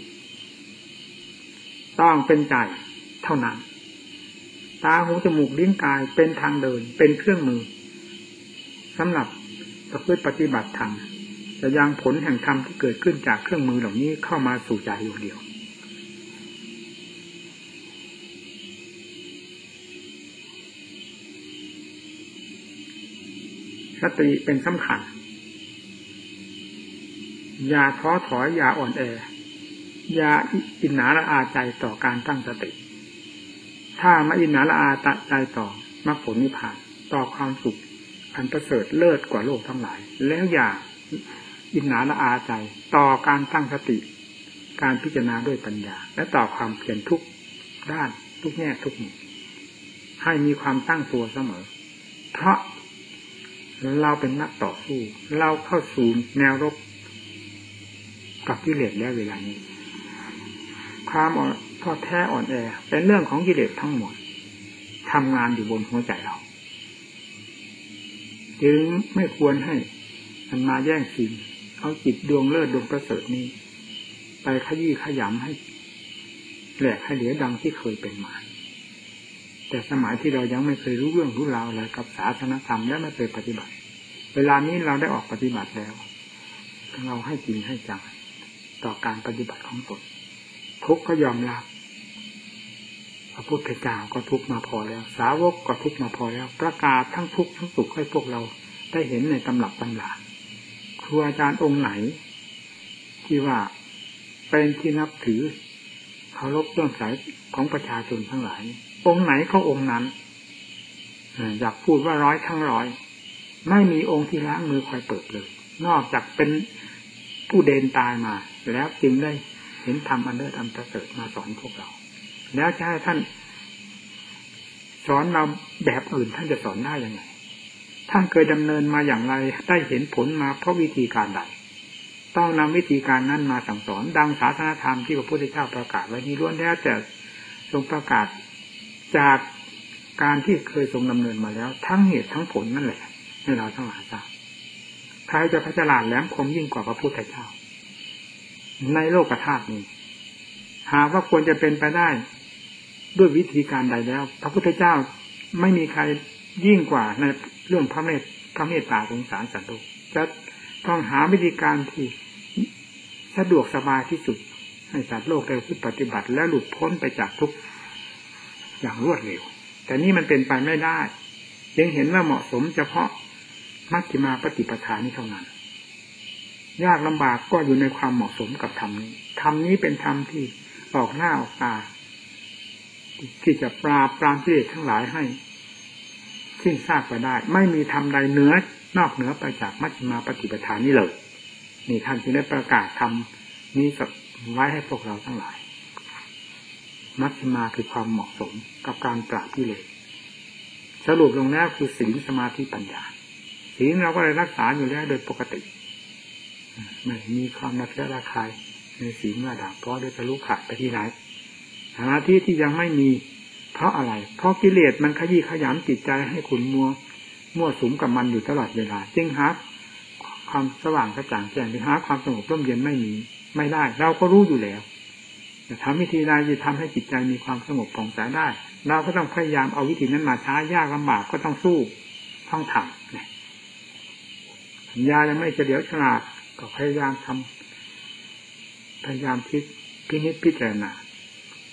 ต้องเป็นใจเท่านั้นตาหูจมูกลิ้นกายเป็นทางเดินเป็นเครื่องมือสำหรับประพฤติปฏิบัติธรรมจะยังผลแห่งธรรมที่เกิดขึ้นจากเครื่องมือเหล่านี้เข้ามาสู่ใจอยู่เดียวสติเป็นสำคัญอย่าท้อถอยอย่าอ่อนแออย่าอิจฉาละอาใจต่อการตั้งสติถ้ามาอิจฉาละอาใจต่อมรรคผลนิพพานต่อความสุขอันประเสริฐเลิศกว่าโลกทั้งหลายแล้วอย่าอิจฉาละอาใจต่อการตั้งสติการพิจารณาด้วยปัญญาและต่อความเพียรทุกด้านทุกแง่ทุกมุมให้มีความตั้งตัวเสมอเพราะเราเป็นนักต่อสู้เราเข้าสู่แนวรบกับกิเลสแล้วเวลานี้ความอ่อนท้อแท้อ่อนแอเป็นเรื่องของกิเลสทั้งหมดทำงานอยู่บนหัวใจเราจึงไม่ควรให้มันมาแย่งชิงเอาจิตดวงเลิศดวงประเสริฐนี้ไปขยี้ขยำให้แหลกให้เหลือดังที่เคยเป็นมาแต่สมัยที่เรายังไม่เคยรู้เรื่องรู้ราวอะไรกับศาสนธรรมและไม่เคยปฏิบัติเวลานี้เราได้ออกปฏิบัติแล้วเราให้จริงให้จังต่อการปฏิบัติของตนทุกข์ก็ยอมรับพระพุทธเจ้าก็ทุกข์มาพอแล้วสาวกก็ทุกข์มาพอแล้วประกาศทั้งทุกข์ทั้งสุขให้พวกเราได้เห็นในตำรับตำราครูอาจารย์องค์ไหนที่ว่าเป็นที่นับถือเคารพเรื่องสายของประชาชนทั้งหลายองค์ไหนก็องค์นั้นอยากพูดว่าร้อยทั้งร้อยไม่มีองค์ที่ล้างมือคอยเปิดเลยนอกจากเป็นผู้เดนตายมาแล้วจึงได้เห็นธรรมอันเลิศอันประเสริฐมาสอนพวกเราแล้วจะให้ท่านสอนเราแบบอื่นท่านจะสอนได้ยังไงท่านเคยดำเนินมาอย่างไรได้เห็นผลมาเพราะวิธีการใดต้องนำวิธีการนั้นมาสั่งสอนดังศาสนธรรมที่พระพุทธเจ้าประกาศไว้นี้ล้วนแล้วแต่ทรงประกาศจากการที่เคยทรงดำเนินมาแล้วทั้งเหตุทั้งผลนั่นแหละให้เราทั้งหลายทราบใครจะพัฒนาแหลมคมยิ่งกว่าพระพุทธเจ้าในโลกธาตุนี้หากว่าควรจะเป็นไปได้ด้วยวิธีการใดแล้วพระพุทธเจ้าไม่มีใครยิ่งกว่าในเรื่องพระเมตพระเมตตาสงสารสัตว์โลกจะต้องหาวิธีการที่สะดวกสบายที่สุดให้สัตว์โลกได้ปฏิบัติและหลุดพ้นไปจากทุกข์อย่างรวดเร็วแต่นี่มันเป็นไปไม่ได้ยังเห็นว่าเหมาะสมเฉพาะมัชฌิมาปฏิปทานี้เท่านั้นยากลำบากก็อยู่ในความเหมาะสมกับธรรมนี้ธรรมนี้เป็นธรรมที่ออกหน้าออกตาที่จะปราบปรามกิเลสทั้งหลายให้สิ้นซากไปได้ไม่มีธรรมใดเหนือนอกเหนือไปจากมัชฌิมาปฏิปทานี้เลยนี่ท่านจึงได้ประกาศธรรมนี้ไว้ให้พวกเราทั้งหลายมัชฌิมาคือความเหมาะสมกับการปราบกิเลสสรุปลงแล้วคือศีลสมาธิปัญญาศีลเราก็ได้รักษาอยู่แล้วโดยปกติไม่มีความระเกะระคายในศีลเมื่อด่างเพราะโดยทะลุขาดไปที่ไหนสมาธิที่ยังไม่มีเพราะอะไรเพราะกิเลสมันขยี้ขยำจิตใจให้ขุ่นมัวมั่วสุมกับมันอยู่ตลอดเวลาจึงหาความสว่างกระจ่างแจ้งหรือหาความสงบร่มเย็นไม่มีไม่ได้เราก็รู้อยู่แล้วแต่ทำวิธีใดจะทำให้จิตใจมีความสงบผ่องใสได้เราก็ต้องพยายามเอาวิธีนั้นมาใช้ยากลำบากก็ต้องสู้ต้องทำเนี่ยปัญญายังไม่เฉลียวฉลาดก็พยายามทำพยายามคิดพินิจพิจารณา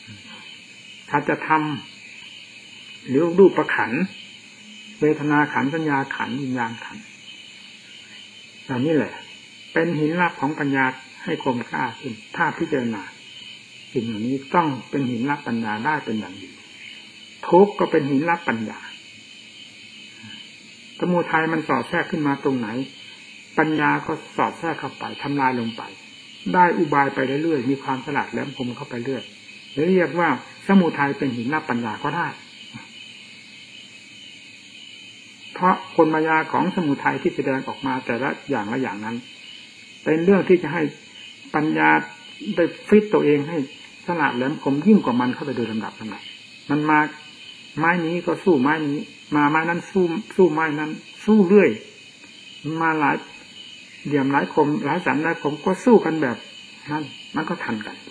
ถ้าจะทำหรือรูปประขันเวทนาขันสัญญาขันวิญญาณขันเหล่านี้แหละเป็นหินรับของปัญญาให้คมกล้าขึ้นถ้าพิจารณาสิ่งเหล่านี้ต้องเป็นหินรับปัญญาได้เป็นอย่างดีทุกข์ก็เป็นหินรับปัญญาสมุทัยมันสอดแทรกขึ้นมาตรงไหนปัญญาก็สอดแทรกเข้าไปทำลายลงไปได้อุบายไปเรื่อยๆมีความฉลาดแหลมคมเข้าไปเรื่อยเรียกว่าสมุทัยเป็นหินรับปัญญาก็ได้เพราะคนมายาของสมุทัยที่แสดงออกมาแต่ละอย่างละอย่างนั้นเป็นเรื่องที่จะให้ปัญญาได้ฟิตตัวเองให้ฉลาดแหลมคมยิ่งกว่ามันเข้าไปโดยลำดับลำดับมันมาไม้นี้ก็สู้ไม้นี้มาไม้นั้นสู้สู้ไม้นั้นสู้เรื่อยมาหลายเหลี่ยมหลายคมหลายสันหลายคมก็สู้กันแบบนั้นมันก็ทันกัน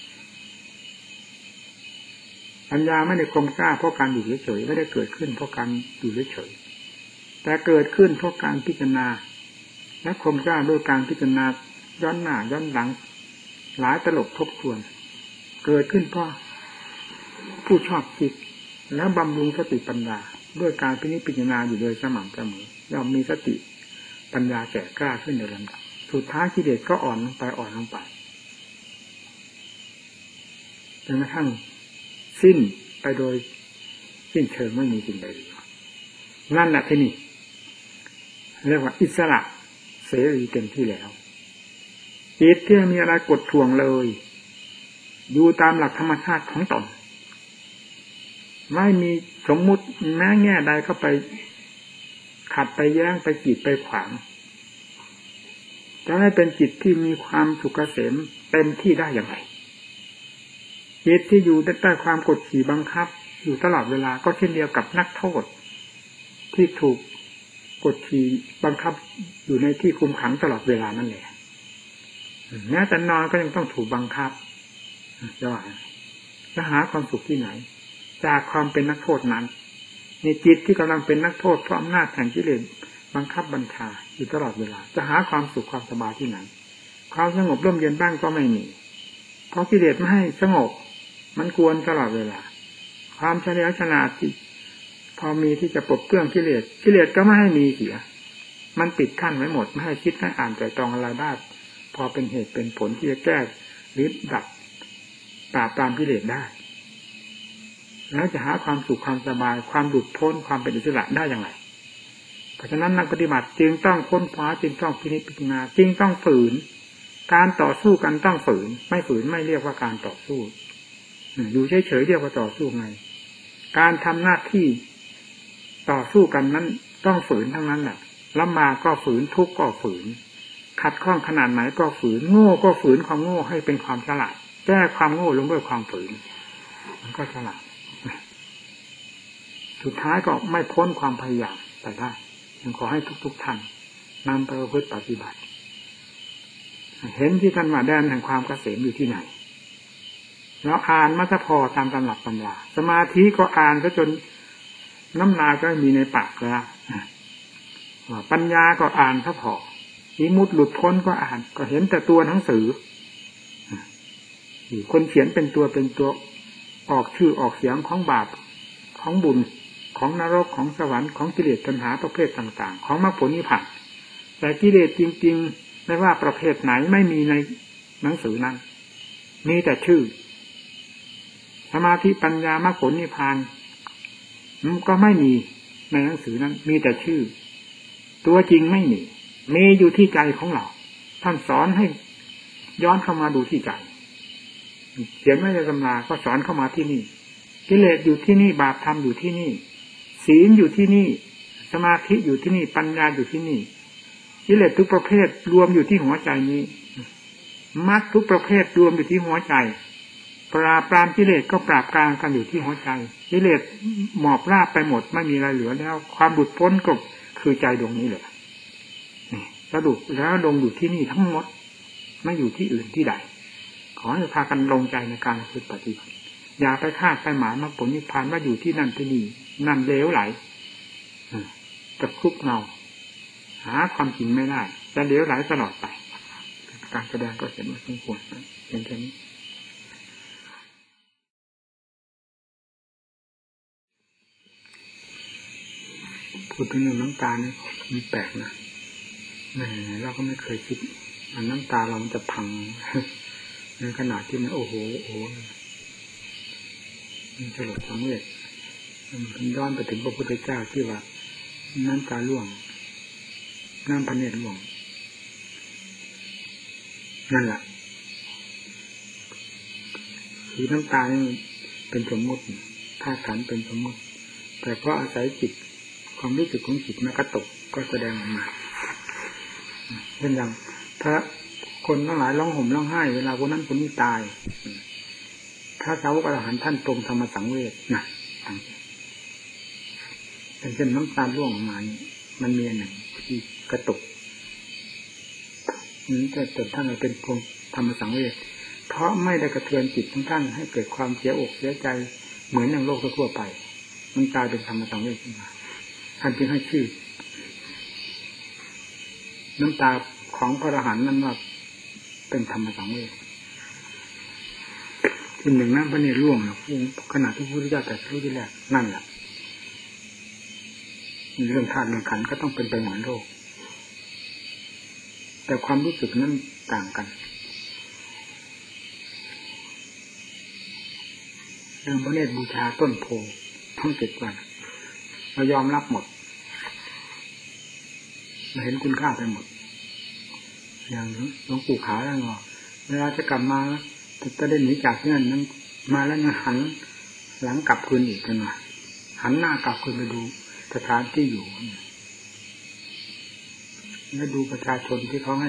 ปัญญาไม่ได้คมกล้าเพราะการอยู่เฉยๆไม่ได้เกิดขึ้นเพราะการอยู่เฉยๆแต่เกิดขึ้นเพราะการพิจารณาและคมกล้าด้วยการพิจารณาย้อนหน้าย้อนหลังหลายตลบทบทวนเกิดขึ้นเพราะผู้ชอบคิดและบำรุงสติปัญญาด้วยการพินิจพิจารณาอยู่โดยสม่ำเสมอย่อมมีสติปัญญาแก่กล้าขึ้นในลำดับสุดท้ายกิเลสก็อ่อนลงไปอ่อนลงไปจนกระทั่งสิ้นไปโดยสิ้นเชิงไม่มีสิ่งใดนั่นแหละที่นี่เรียกว่าอิสระเสรีเต็มที่แล้วจิตที่มีอะไรกดท่วงเลยอยู่ตามหลักธรรมชาติของตนไม่มีสมมุติแม้แง่ใดเข้าไปขัดไปแย้งไปกีดไปขวางจะให้เป็นจิตที่มีความสุขเกษมเต็มที่ได้อย่างไรจิตที่อยู่ใต้ความกดขี่บังคับอยู่ตลอดเวลาก็เช่นเดียวกับนักโทษที่ถูกกดขี่บังคับอยู่ในที่คุมขังตลอดเวลานั่นแหละแม้แต่นอนก็ยังต้องถูกบังคับจะว่าจะหาความสุขที่ไหนจากความเป็นนักโทษนั้นในจิตที่กำลังเป็นนักโทษเพราะอำนาจแห่งกิเลสบังคับบัญชาอยู่ตลอดเวลาจะหาความสุขความสบายที่ไหนความสงบร่มเย็นบ้างก็ไม่มีเพราะกิเลสไม่ให้สงบมันกวนตลอดเวลาความเฉลียวฉลาดที่พอมีที่จะปลดเปลื้องกิเลสกิเลสก็ไม่ให้มีเสียมันปิดกั้นไว้หมดไม่ให้คิดให้อ่านใจตรองอะไรได้พอเป็นเหตุเป็นผลที่จะแก้หรือดับปราบปรามกิเลสได้แล้วจะหาความสุขความสบายความหลุดพ้นความเป็นอิสระได้อย่างไรเพราะฉะนั้นนักปฏิบัติจึงต้องค้นคว้าจึงต้องพินิจพิจารณาจึงต้องฝืนการต่อสู้กันต้องฝืนไม่ฝืนไม่เรียกว่าการต่อสู้อยู่เฉยๆเรียกว่าต่อสู้ไงการทำหน้าที่ต่อสู้กันนั้นต้องฝืนทั้งนั้นแหละลำบากก็ฝืนทุกข์ก็ฝืนขัดข้องขนาดไหนก็ฝืนโง่ก็ฝืนความโง่ให้เป็นความฉลาดแก้ความโง่ลงด้วยความฝืนมันก็ฉลาดสุดท้ายก็ไม่พ้นความพยายามแต่ได้ยังขอให้ทุกๆท่านนำไปประพฤติปฏิบัติเห็นที่ท่านว่าแดนแห่งความเกษมอยู่ที่ไหนแล้วอ่านมาซะพอตามตำรับตำราสมาธิก็อ่านซะจนน้ำลายก็มีในปากแล้วปัญญาก็อ่านซะพอวิมุตติหลุดพ้นก็อ่านก็เห็นแต่ตัวหนังสือคนเขียนเป็นตัวเป็นตัวออกชื่อออกเสียงของบาปของบุญของนรกของสวรรค์ของกิเลสตัณหาประเภทต่างๆของมรรคผลนิพพานแต่กิเลสจริงๆไม่ว่าประเภทไหนไม่มีในหนังสือนั้นมีแต่ชื่อสมาธิปัญญามรรคผลนิพพานก็ไม่มีในหนังสือนั้นมีแต่ชื่อตัวจริงไม่มีมีอยู่ที่ใจของเราท่านสอนให้ย้อนเข้ามาดูที่ใจเขียนไว้ในตำราก็สอนเข้ามาที่นี่กิเลสอยู่ที่นี่บาปธรรมอยู่ที่นี่ศีลอยู่ที่นี่สมาธิอยู่ที่นี่ปัญญาอยู่ที่นี่กิเลสทุกประเภทรวมอยู่ที่หัวใจนี้มรรคทุกประเภทรวมอยู่ที่หัวใจปราบปรามกิเลสก็ปราบกลางกันอยู่ที่หัวใจกิเลสหมอบราบไปหมดไม่มีอะไรเหลือแล้วความหลุดพ้นก็คือใจดวงนี้เลยสรุปแล้วลงอยู่ที่นี่ทั้งหมดไม่อยู่ที่อื่นที่ใดขอให้พากันลงใจในการปฏิบัติอย่าไปคาดไปหมายมรรคผลนิพพานว่าอยู่ที่นั่นที่นี่นั่นเลวไหลกับคุกเงาหาความจริงไม่ได้จะเลวไหลตลอดไปการแสดงก็เห็นว่าสมควรเป็นแค่นี้พูดถึงเรื่องน้ำตาเนี่ยมันแปลกนะแหมเราก็ไม่เคยคิดมันน้ำตาเรามันจะพังในขณะที่มันโอ้โหโอ้โหมันสลดสังเวชมันย้อนไปถึงพระพุทธเจ้าที่ว่าน้ำตาร่วงน้ำพระเนตรร่วงนั่นแหละคือน้ำตานี่เป็นสมมติธาตุขันธ์เป็นสมมติแต่ก็อาศัยจิตความรู้สึกของจิตมากระตุกก็แสดงออกมาเช่นอย่างถ้าคนทั้งหลายร้องห่มร้องไห้เวลาคนนั้นคนนี้ตายถ้าสาวกอรหันต์ท่านตรงธรรมสังเวชนะเป็นเช่นน้ำตาร่วงออกมามันมีอันหนึ่งที่กระตุกนี่จะจนท่านเป็นพวงธรรมสังเวชเพราะไม่ได้กระเทือนจิตของท่านให้เกิดความเสียอกเสียใจเหมือนอย่างโลกทั่วไปมันกลายเป็นธรรมสังเวชขึ้นมาท่านจึงให้ชื่อน้ำตาของพระอรหันต์นั้นว่าเป็นธรรมสังเวชที่หนึ่งน้ำพระเนตรร่วงนะขณะที่พระพุทธเจ้าตรัสรู้ที่แรกนั่นแหละเรื่องธาตุเรื่องขันธ์ก็ต้องเป็นไปเหมือนโลกแต่ความรู้สึกนั้นต่างกันเรื่องพระเนตรบูชาต้นโพทั้งเจ็ดวันเรายอมรับหมดเราเห็นคุณค่าไปหมดอย่างหลวงปู่ขาวแล้วก็เวลาจะกลับมาจะได้หนีจากที่นั่นนั้นมาแล้วยังหันหลังกลับคืนอีกกันหน่อยหันหน้ากลับคืนไปดูสถานที่อยู่แล้วดูประชาชนที่เขาให้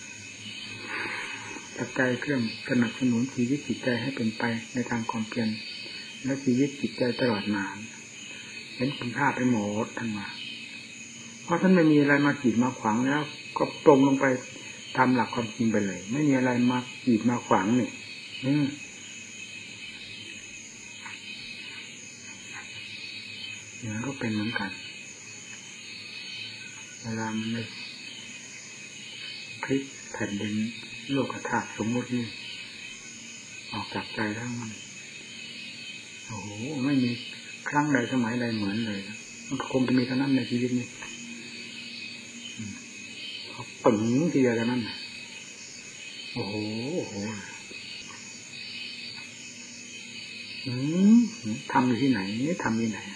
ปัจจัยเครื่องสนับสนุนชีวิตจิตใจให้เป็นไปในทางความเพียรและชีวิตจิตใจตลอดมาเห็นคุณค่าไปหมดท่านมาเพราะท่านไม่มีอะไรมากีดมาขวางแล้วก็ตรงลงไปตามหลักความจริงไปเลยไม่มีอะไรมากีดมาขวางนี่อืมอย่างนั้นก็เป็นเหมือนกันเวลามันพลิกแผ่นดินโลกธาตุสมมตินี่ออกจากใจแล้วมันโอ้โหไม่มีครั้งใดสมัยใดเหมือนเลยมันคงจะมีเท่านั้นในชีวิตนี้เขาปึ๋งทีเดียวเท่านั้นโอ้โหโอ้โหอืมทำอยู่ที่ไหนทำที่ไหน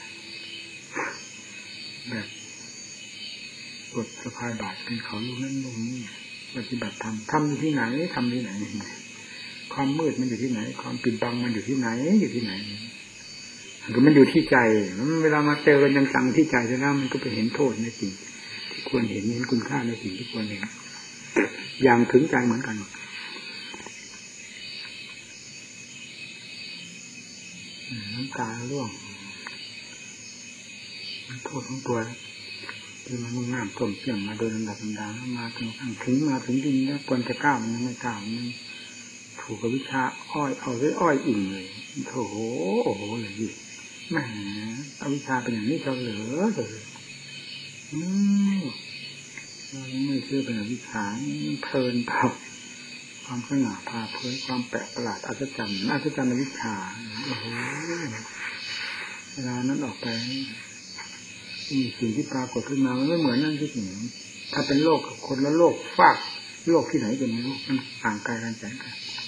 แบบกดสะพายบาตรเป็นเขาลูกนั่นลูกนี่ปฏิบัติธรรมทำอยู่ที่ไหนทำที่ไหนความมืดมันอยู่ที่ไหนความปิดบังมันอยู่ที่ไหนอยู่ที่ไหนคือมันอยู่ที่ใจเวลามาเจอกันจังๆที่ใจแล้วมันก็ไปเห็นโทษในสิ่งที่ควรเห็นเห็นคุณค่าในสิ่งที่ควรเห็นอย่างถึงใจเหมือนกันน้ำตาร่วงโทษของตัวที่มันมุ่งหน้าต้มเสี่ยงมาโดยลำดับลำดามาถึงถึงมาถึงจริงแล้วควรจะก้าวมันไม่ก้าวมันถูกกับวิชาอ้อยเอาไว้อ้อยอิ่งเลยโอ้โหโอ้โหเลยดิแหมอวิชชาเป็นอย่างนี้เขาเหลือเลยอืมไม่เชื่อเป็นอวิชชาเพลินเปล่าความสง่าผ่าเผยความแปลกประหลาดอัศจรรย์อัศจรรย์อวิชชาโอ้โหเวลานั้นออกไปสิ่งที่ปรากฏขึ้นมามันไม่เหมือนนั่นที่สิ่งถ้าเป็นโลกคนละโลกฟากโลกที่ไหนเป็นโลกมันห่างไกลกันแสนไกล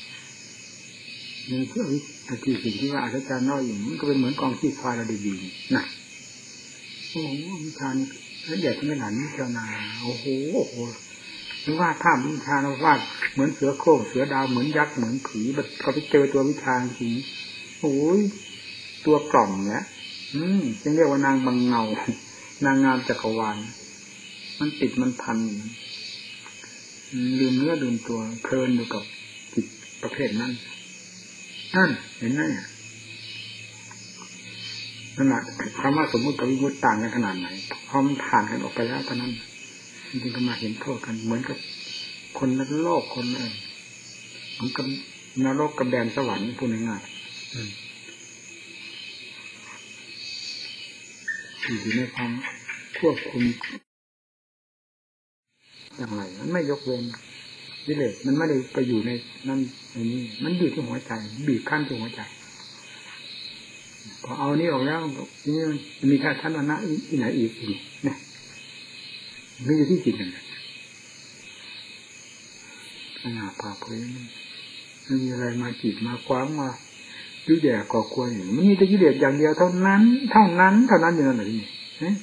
นี่คือวิธีสิ่งที่ว่าอาจารย์น้อยอย่างนี้ก็เป็นเหมือนกองขี้ควายเราดีๆนะโอ้โหวิชานี่ละเอียดขนาดนี้เจ้านาโอ้โหโอ้โหนึกว่าภาพวิชาเราวาดเหมือนเสือโคร่งเสือดาวเหมือนยักษ์เหมือนผีแบบก็ไปเจอตัววิชาจริงโอ้ยตัวกล่อมเนี่ยอืมจึงเรียกว่านางบางเงานางงามจักรวาลมันติดมันพันลืมเนื้อลืมตัวเพลินอยู่กับจิตประเภทนั้นนั่นเห็นไหมนั่นแหละคำว่าสมมติกับวิมุตติต่างกันขนาดไหนพอมันผ่านกันออกไปแล้วตอนนั้นจริงๆก็มาเห็นโทษกันเหมือนกับคนในโลกคนนึงเหมือนกับนรกกับแดนสวรรค์พูดง่ายๆอยู่ในความควบคุมอย่างไรมันไม่ยกเว้นวิเลศมันไม่ได้ไปอยู่ในนั่นในนี้มันอยู่ที่หัวใจบีบคั้นที่หัวใจพอเอานี่ออกแล้วนี่มันมีแค่ชั้นวรรณะที่ไหนอีกอีกเนี่ยไม่อยู่ที่จิตนั่นขนาดผ่าเผยไม่มีอะไรมาจีบมาคว้างมายุ่ยแย่ก่อกวนอยู่มันมีแต่กิเลสอย่างเดียวเท่านั้นเท่านั้นเท่านั้นอยู่นั่นแหละนี่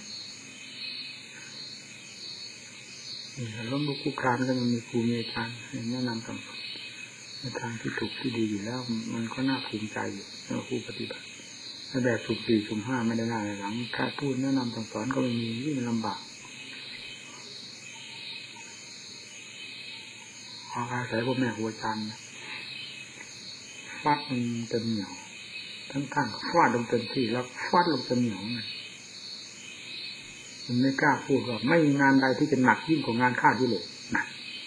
ล้มลุกคุกคานก็มันมีครูมีอาจารย์แนะนำคำในทางที่ถูกที่ดีอยู่แล้วมันก็น่าภูมิใจอยู่แล้วผู้ปฏิบัติแบบสุ่มสี่สุ่มห้าไม่ได้หน้าหลังแค่พูดแนะนำสั่งสอนก็ไม่มียิ่งลำบากอาศัยพ่อแม่ครูอาจารย์ฟาดมันเต็มเหนียวทั้งข้างฟาดลงเต็มที่แล้วฟาดลงเต็มเหนียวมันไม่กล้าพูดว่าไม่มีงานใดที่จะหนักยิ่งกว่างานฆ่ากิเลสนะ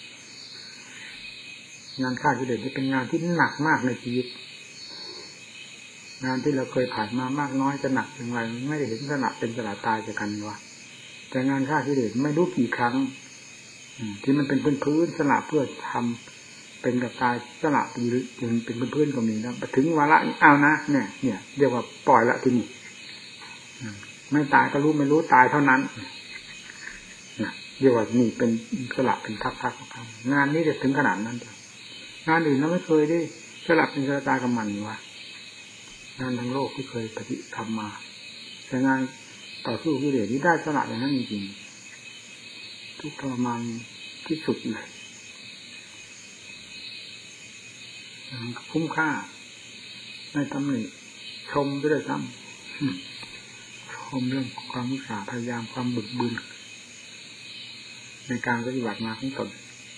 งานฆ่ากิเลสนี่เป็นงานที่หนักมากในชีวิตงานที่เราเคยผ่านมามากน้อยจะหนักอย่างไรไม่ได้เห็นสนะเป็นสละตายจากกันวะแต่งานฆ่ากิเลสไม่รู้กี่ครั้งที่มันเป็นพื้นพื้นสละเพื่อทำเป็นกับตายสละเป็นเป็นพื้นพื้นก็มีแล้วถึงวาระเอานะเนี่ยเนี่ยเรียกว่าปล่อยละทีนี้ไม่ตายก็รู้ไม่รู้ตายเท่านั้นเรียกว่านี่เป็นสละเป็นทักๆงานนี้จะถึงขนาดนั้นงานอื่นเราไม่เคยได้สละเป็นสละตายกับมันวะงานทางโลกที่เคยปฏิทำมาแต่งานต่อสู้กิเลสนี้ได้สละอย่างนั้นจริงๆทุกทรมานที่สุดเลยคุ้มค่าในตำหนิชมด้วยซ้ำชมเรื่องความอุตสาห์พยายามความบึกบึนในการปฏิบัติมาของตน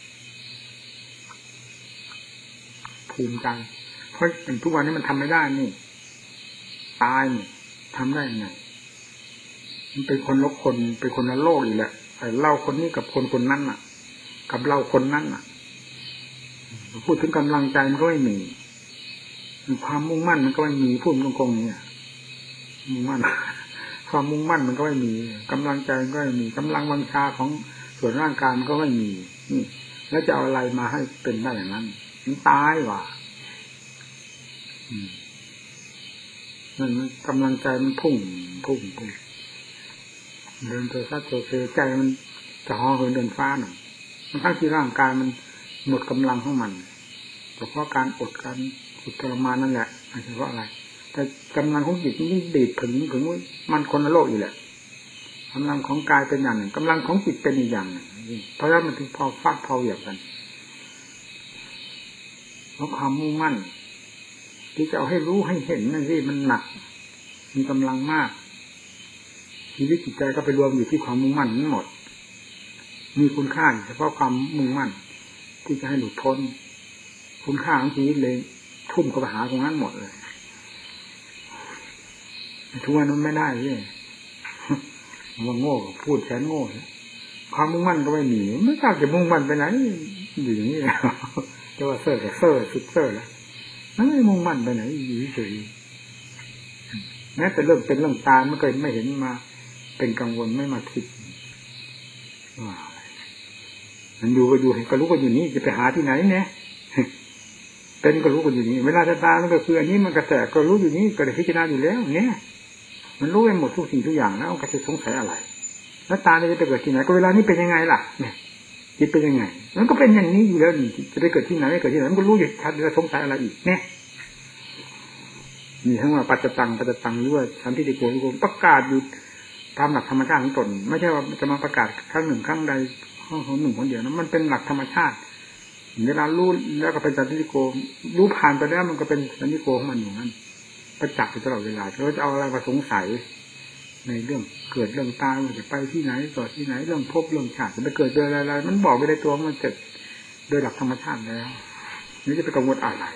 ภูมิใจเพราะอย่างทุกวันนี้มันทำไม่ได้นี่ตายนี่ทำได้ยังไงมันเป็นคนละคนเป็นคนละโลกอีกแหละไอ้เล่าคนนี้กับคนคนนั้นน่ะกับเล่าคนนั้นน่ะพูดถึงกำลังใจมันก็ไม่มีความมุ่งมั่นมันก็ไม่มีพูดตรงๆนี่มุ่งมั่นความมุ่งมั่นมันก็ไม่มีกำลังใจมันก็ไม่มีกำลังวังชาของส่วนร่างกายมันก็ไม่มีนี่แล้วจะเอาอะไรมาให้เป็นได้อย่างนั้นมันตายว่ะนั่นกำลังใจมันพุ่งพุ่งพุ่งเดินตัวซัดตัวเซใจมันจะห่อเหินเดินฟ้าหน่อยมันทั้งที่ร่างกายมันหมดกำลังของมันเพราะการอดการอดทรมานนั่นแหละไม่ใช่เพราะอะไรแต่กำลังของจิตนี่ดีดถึงถึงมันคนละโลกอยู่แหละกำลังของกายเป็นอย่างหนึ่งกำลังของจิตเป็นอีกอย่างหนึ่งเพราะฉะนั้นมันถึงพอฟาดพอเหยียบกันเพราะความมุ่งมั่นที่จะเอาให้รู้ให้เห็นนั่นสิมันหนักมีกำลังมากชีวิตจิตใจก็ไปรวมอยู่ที่ความมุ่งมั่นนั้นหมดมีคุณค่าเฉพาะความมุ่งมั่นที่จะให้หลุดพ้นคุณค่าของชีวิตเลยทุ่มเข้าไปหาตรงนั้นหมดเลยทุกวันนั้นไม่ได้เลยว่าโง่พูดแสนโง่ความมุ่งมั่นก็ไม่มีไม่ทราบจะมุ่งมั่นไปไหนอยู่อย่างนี้จะว่าเซ่อกับเซ่อสุดเซ่อแล้วไม่มุ่งมั่นไปไหนอยู่เฉยแม้แต่เรื่องเป็นเรื่องตายไม่เคยไม่เห็นมาเป็นกังวลไม่มาคิดว่ามันอยู่ก็อยู่เห็นก็รู้ก็อยู่นี่จะไปหาที่ไหนเนี่ยเป็นก็รู้ก็อยู่นี่เวลาจะตายมันก็คืออันนี้มันกระแสก็รู้อยู่นี่ก็ได้พิจารณาอยู่แล้วเนี่ยมันรู้ไปหมดทุกสิ่งทุกอย่างแล้วก็จะสงสัยอะไรแล้วตายจะไปเกิดที่ไหนก็เวลานี้เป็นยังไงล่ะเนี่ยจิตเป็นยังไงมันก็เป็นอย่างนี้อยู่แล้วจะไปเกิดที่ไหนไม่เกิดที่ไหนมันก็รู้อยู่ชัดจะสงสัยอะไรอีกเนี่ยนี่ทั้งว่าปัจจตังปัจจตังหรือว่าสันติโกโกประกาศอยู่ตามหลักธรรมชาติของตนไม่ใช่ว่าจะมาประกาศครั้งหนึ่งครั้งใดห้องของหนึ่งคนเดียวนะมันเป็นหลักธรรมชาติเวลารู้แล้วก็เป็นสันติโกรู้ผ่านไปแล้วมันก็เป็นสันติโกของมันอย่างนั้นประจักษ์อยู่ตลอดเวลาเราจะเอาอะไรมาสงสัยในเรื่องเกิดเรื่องตายมันจะไปที่ไหนต่อที่ไหนเรื่องพบเรื่องชาติจะไปเกิดเจออะไรมันบอกไม่ได้ตัวมันเกิดโดยหลักธรรมชาติแล้วนี่จะไปกังวลอะไร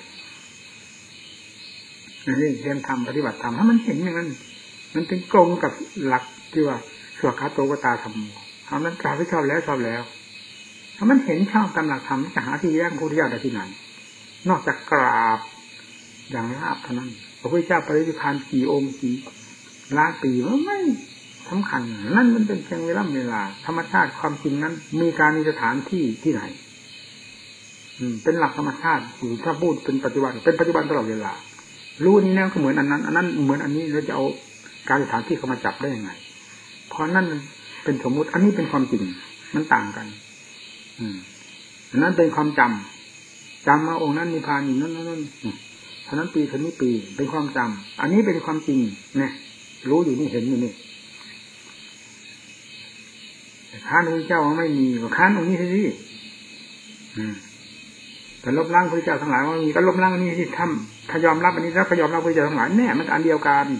นี่เรียนธรรมปฏิบัติธรรมถ้ามันเห็นอย่างนั้นมันเป็นตรงกับหลักที่ว่าสวากขาโตวตาธรรมทำนั้นกล่าวที่ชอบแล้วชอบแล้วถ้ามันเห็นชอบตามหลักธรรมจะหาที่แย้งพุทธิญาณได้ที่ไหนนอกจากกราบอย่างราบเท่านั้นพระพุทธเจ้าปรินิพพานกี่องค์กี่ล้านปีมันไม่สำคัญนั่นมันเป็นเพียงเวลาเวลาธรรมชาติความจริงนั้นมีการมีสถานที่ที่ไหนเป็นหลักธรรมชาติอยู่ถ้าพูดเป็นปัจจุบันเป็นปัจจุบันตลอดเวลารู้นี้แล้วก็เหมือนอันนั้นอันนั้นเหมือนอันนี้เราจะเอาการสถานที่เข้ามาจับได้ยังไงเพราะนั่นเป็นสมมุติอันนี้เป็นความจริงมันต่างกันอืมอันนั้นเป็นความจำจำมาองค์นั้นนิพพานอยู่นั่นนั่นฉะนั้นปีฉะนี้ปีเป็นความจำอันนี้เป็นความจริงเนี่ยรู้อยู่นี่เห็นอยู่นี่ค้านพระเจ้าว่าไม่มีก็ค้านองค์นี้สิอืมแต่ลบล้างพระเจ้าทั้งหลายว่ามีก็ลบล้างอันนี้ที่ทำถ้ายอมรับอันนี้แล้วก็ยอมรับพระเจ้าทั้งหลายแน่มันอันเดียวกัน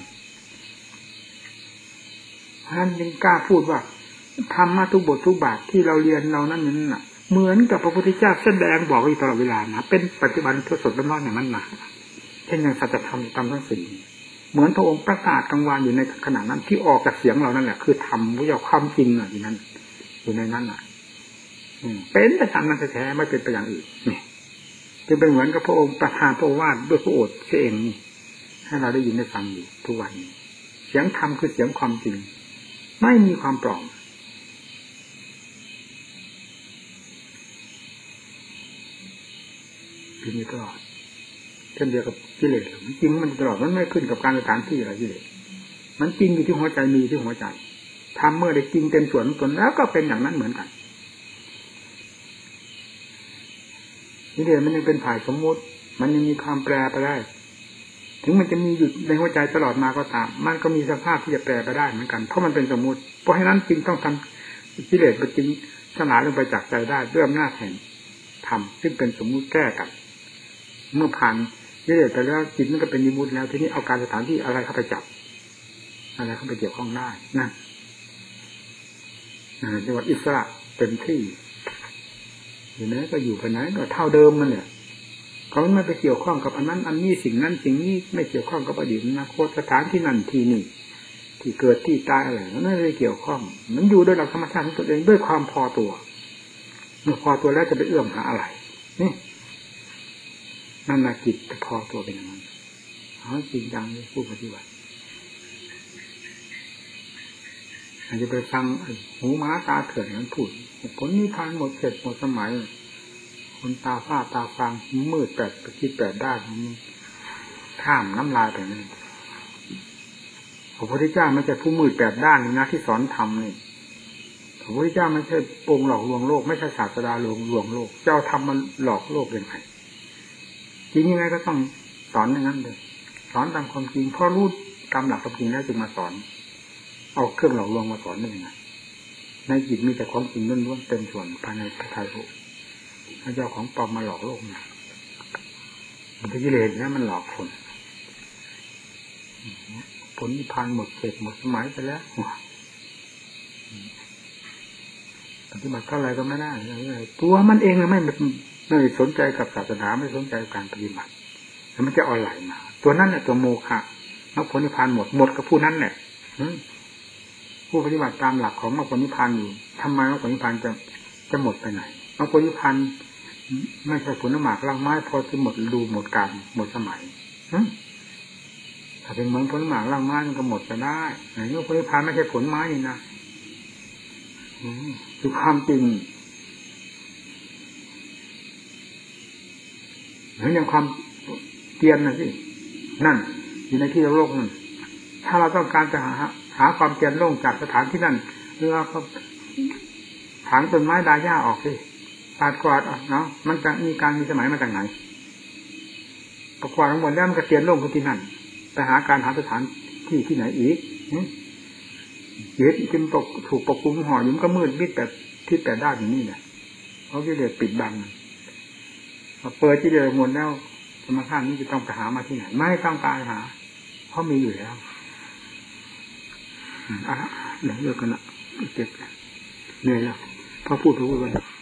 ท่านยังกล้าพูดว่าธรรมะทุกบททุกบาทที่เราเรียนเรานั่นนั่นน่ะเหมือนกับพระพุทธเจ้าแสดงบอกอยู่ตลอดเวลานะเป็นปัจจุบันทดสอบร้อนๆอย่างนั้นนะเช่นอย่างสัจธรรมธรรมทั้งสี่เหมือนพระองค์ประกาศกลางวันอยู่ในขณะนั้นที่ออกจากเสียงเรานั่นแหละคือธรรมวิญญาณความจริงอ่ะอยู่นั้นอยู่ในนั้นอ่ะเป็นแต่ธรรมนั้นแท้ๆไม่เป็นไปอย่างอื่นนี่จะเป็นเหมือนกับพระองค์ประทานพระวาทด้วยพระโอษฐ์เองนี่ให้เราได้ยินได้ฟังอยู่ทุกวันนี้เสียงธรรมคือเสียงความจริงไม่มีความปลอมเป็นอยู่ตลอดเช่นเดียวกับกิเลสมันจริงมันตลอดมันไม่ขึ้นกับการสถานที่อะไรกิเลสมันจริงอยู่ที่หัวใจมีที่หัวใจทำเมื่อได้จริงเต็มส่วนตนแล้วก็เป็นอย่างนั้นเหมือนกันกิเลสมันยังเป็นฝ่ายสมมุติมันยังมีความแปรไปได้ถึงมันจะมีอยู่ในหัวใจตลอดมาก็ตามมันก็มีสภาพที่จะแปรไปได้เหมือนกันเพราะมันเป็นสมมุติเพราะฉะนั้นจึงต้องทำกิเลสไปจริงสลายลงไปจากใจได้ด้วยอำนาจแห่งธรรมซึ่งเป็นสมมุติแก้กันเมื่อผ่านกิเลสไปแล้วจิตมันก็เป็นนิมุติแล้วทีนี้เอาการสถานที่อะไรเข้าไปจับอะไรเข้าไปเกี่ยวข้องได้นั่นนั่นจังหวัดอิสระเต็มที่อยู่ไหนก็อยู่ไปไหนก็เท่าเดิมมันเนี่ยเขาไม่ไปเกี่ยวข้องกับอันนั้นอันนี้สิ่งนั้นสิ่งนี้ไม่เกี่ยวข้องกับอดีตอนาคตสถานที่นั่นที่นี่ที่เกิดที่ตายอะไรมันไม่ได้เกี่ยวข้องมันอยู่โดยหลักธรรมชาติของตัวเองด้วยความพอตัวเมื่อพอตัวแล้วจะไปเอื้อมหาอะไรนี่นั่นแหละจิตจะพอตัวเป็นอย่างนั้นเอาจริงจังเลยผู้ปฏิบัติอาจจะไปฟังหูม้าตาเถื่อนนั้นพูดผลนิพพานหมดเสร็จหมดสมัยคนตาฝ้าตาฟางมืดแปดคิดแปดด้านข้ามน้ำลายไปนี่พระพุทธเจ้าไม่ใช่ผู้มืดแปดด้านนะที่สอนธรรมนี่พระพุทธเจ้าไม่ใช่โปงหลอกลวงโลกไม่ใช่ศาสดาลวงลวงโลกเจ้าทำมันหลอกโลกยังไงจริงยังไงก็ต้องสอนอย่างนั้นเลยสอนตามความจริงเพราะรู้ตามหลักความจริงแล้วจึงมาสอนเอาเครื่องหลอกลวงมาสอนได้ยังไงในจิตมีแต่ความจริงล้วนๆเต็มส่วนภายในพระทัยพระเจ้าของปลอมมาหลอกโลกเนี่ยมันกิเลสเนี่ยมันหลอกคนผลนิพพานหมดเสร็จหมดสมัยไปแล้วปฏิบัติเท่าไรก็ไม่ได้ตัวมันเองไม่ไม่สนใจกับศาสนาไม่สนใจการปฏิบัติแล้วมันจะอ่อนไหลมาตัวนั้นแหละตัวโมฆะมรรคผลนิพพานหมดหมดกับผู้นั้นแหละผู้ปฏิบัติตามหลักของมรรคผลนิพพานอยู่ทำไมมรรคผลนิพพานจะจะหมดไปไหนมรรคผลนิพพานไม่ใช่ผลหมากรากไม้พอจะหมดรูหมดการหมดสมัยถ้าเป็นเหมือนผลหมากรากไม้มันก็หมดไปได้ไหนมรรคผลนิพพานไม่ใช่ผลไม้นี่นะคือความจริงเหมือนอย่างความเตียนนะสินั่นอยู่ในที่โลกนั่นถ้าเราต้องการจะหาหาความเตียนโล่งจากสถานที่นั่นเราก็ถางต้นไม้ดาหญ้าออกสิปาดกวาดเนาะมันจะมีการมีสมัยมาจากไหนประกวาดทั้งหมดแล้วมันก็เตียนโล่งที่นั่นไปหาการหาสถานที่ที่ไหนอีกเย็ดจึงตกถูกปกคลุมห่อยุ่มก็มืดมิดแบบที่แต่ด้านอย่างนี้แหละเขากิเลสปิดบังเปิดกิเลสหมดแล้วธรรมชาตินี้จะต้องไปหามาที่ไหนไม่ต้องไปหาเพราะมีอยู่แล้วอ่ะเดี๋ยวเลิกกันละเจ็บเหนื่อยแล้วพอพูดพูดไป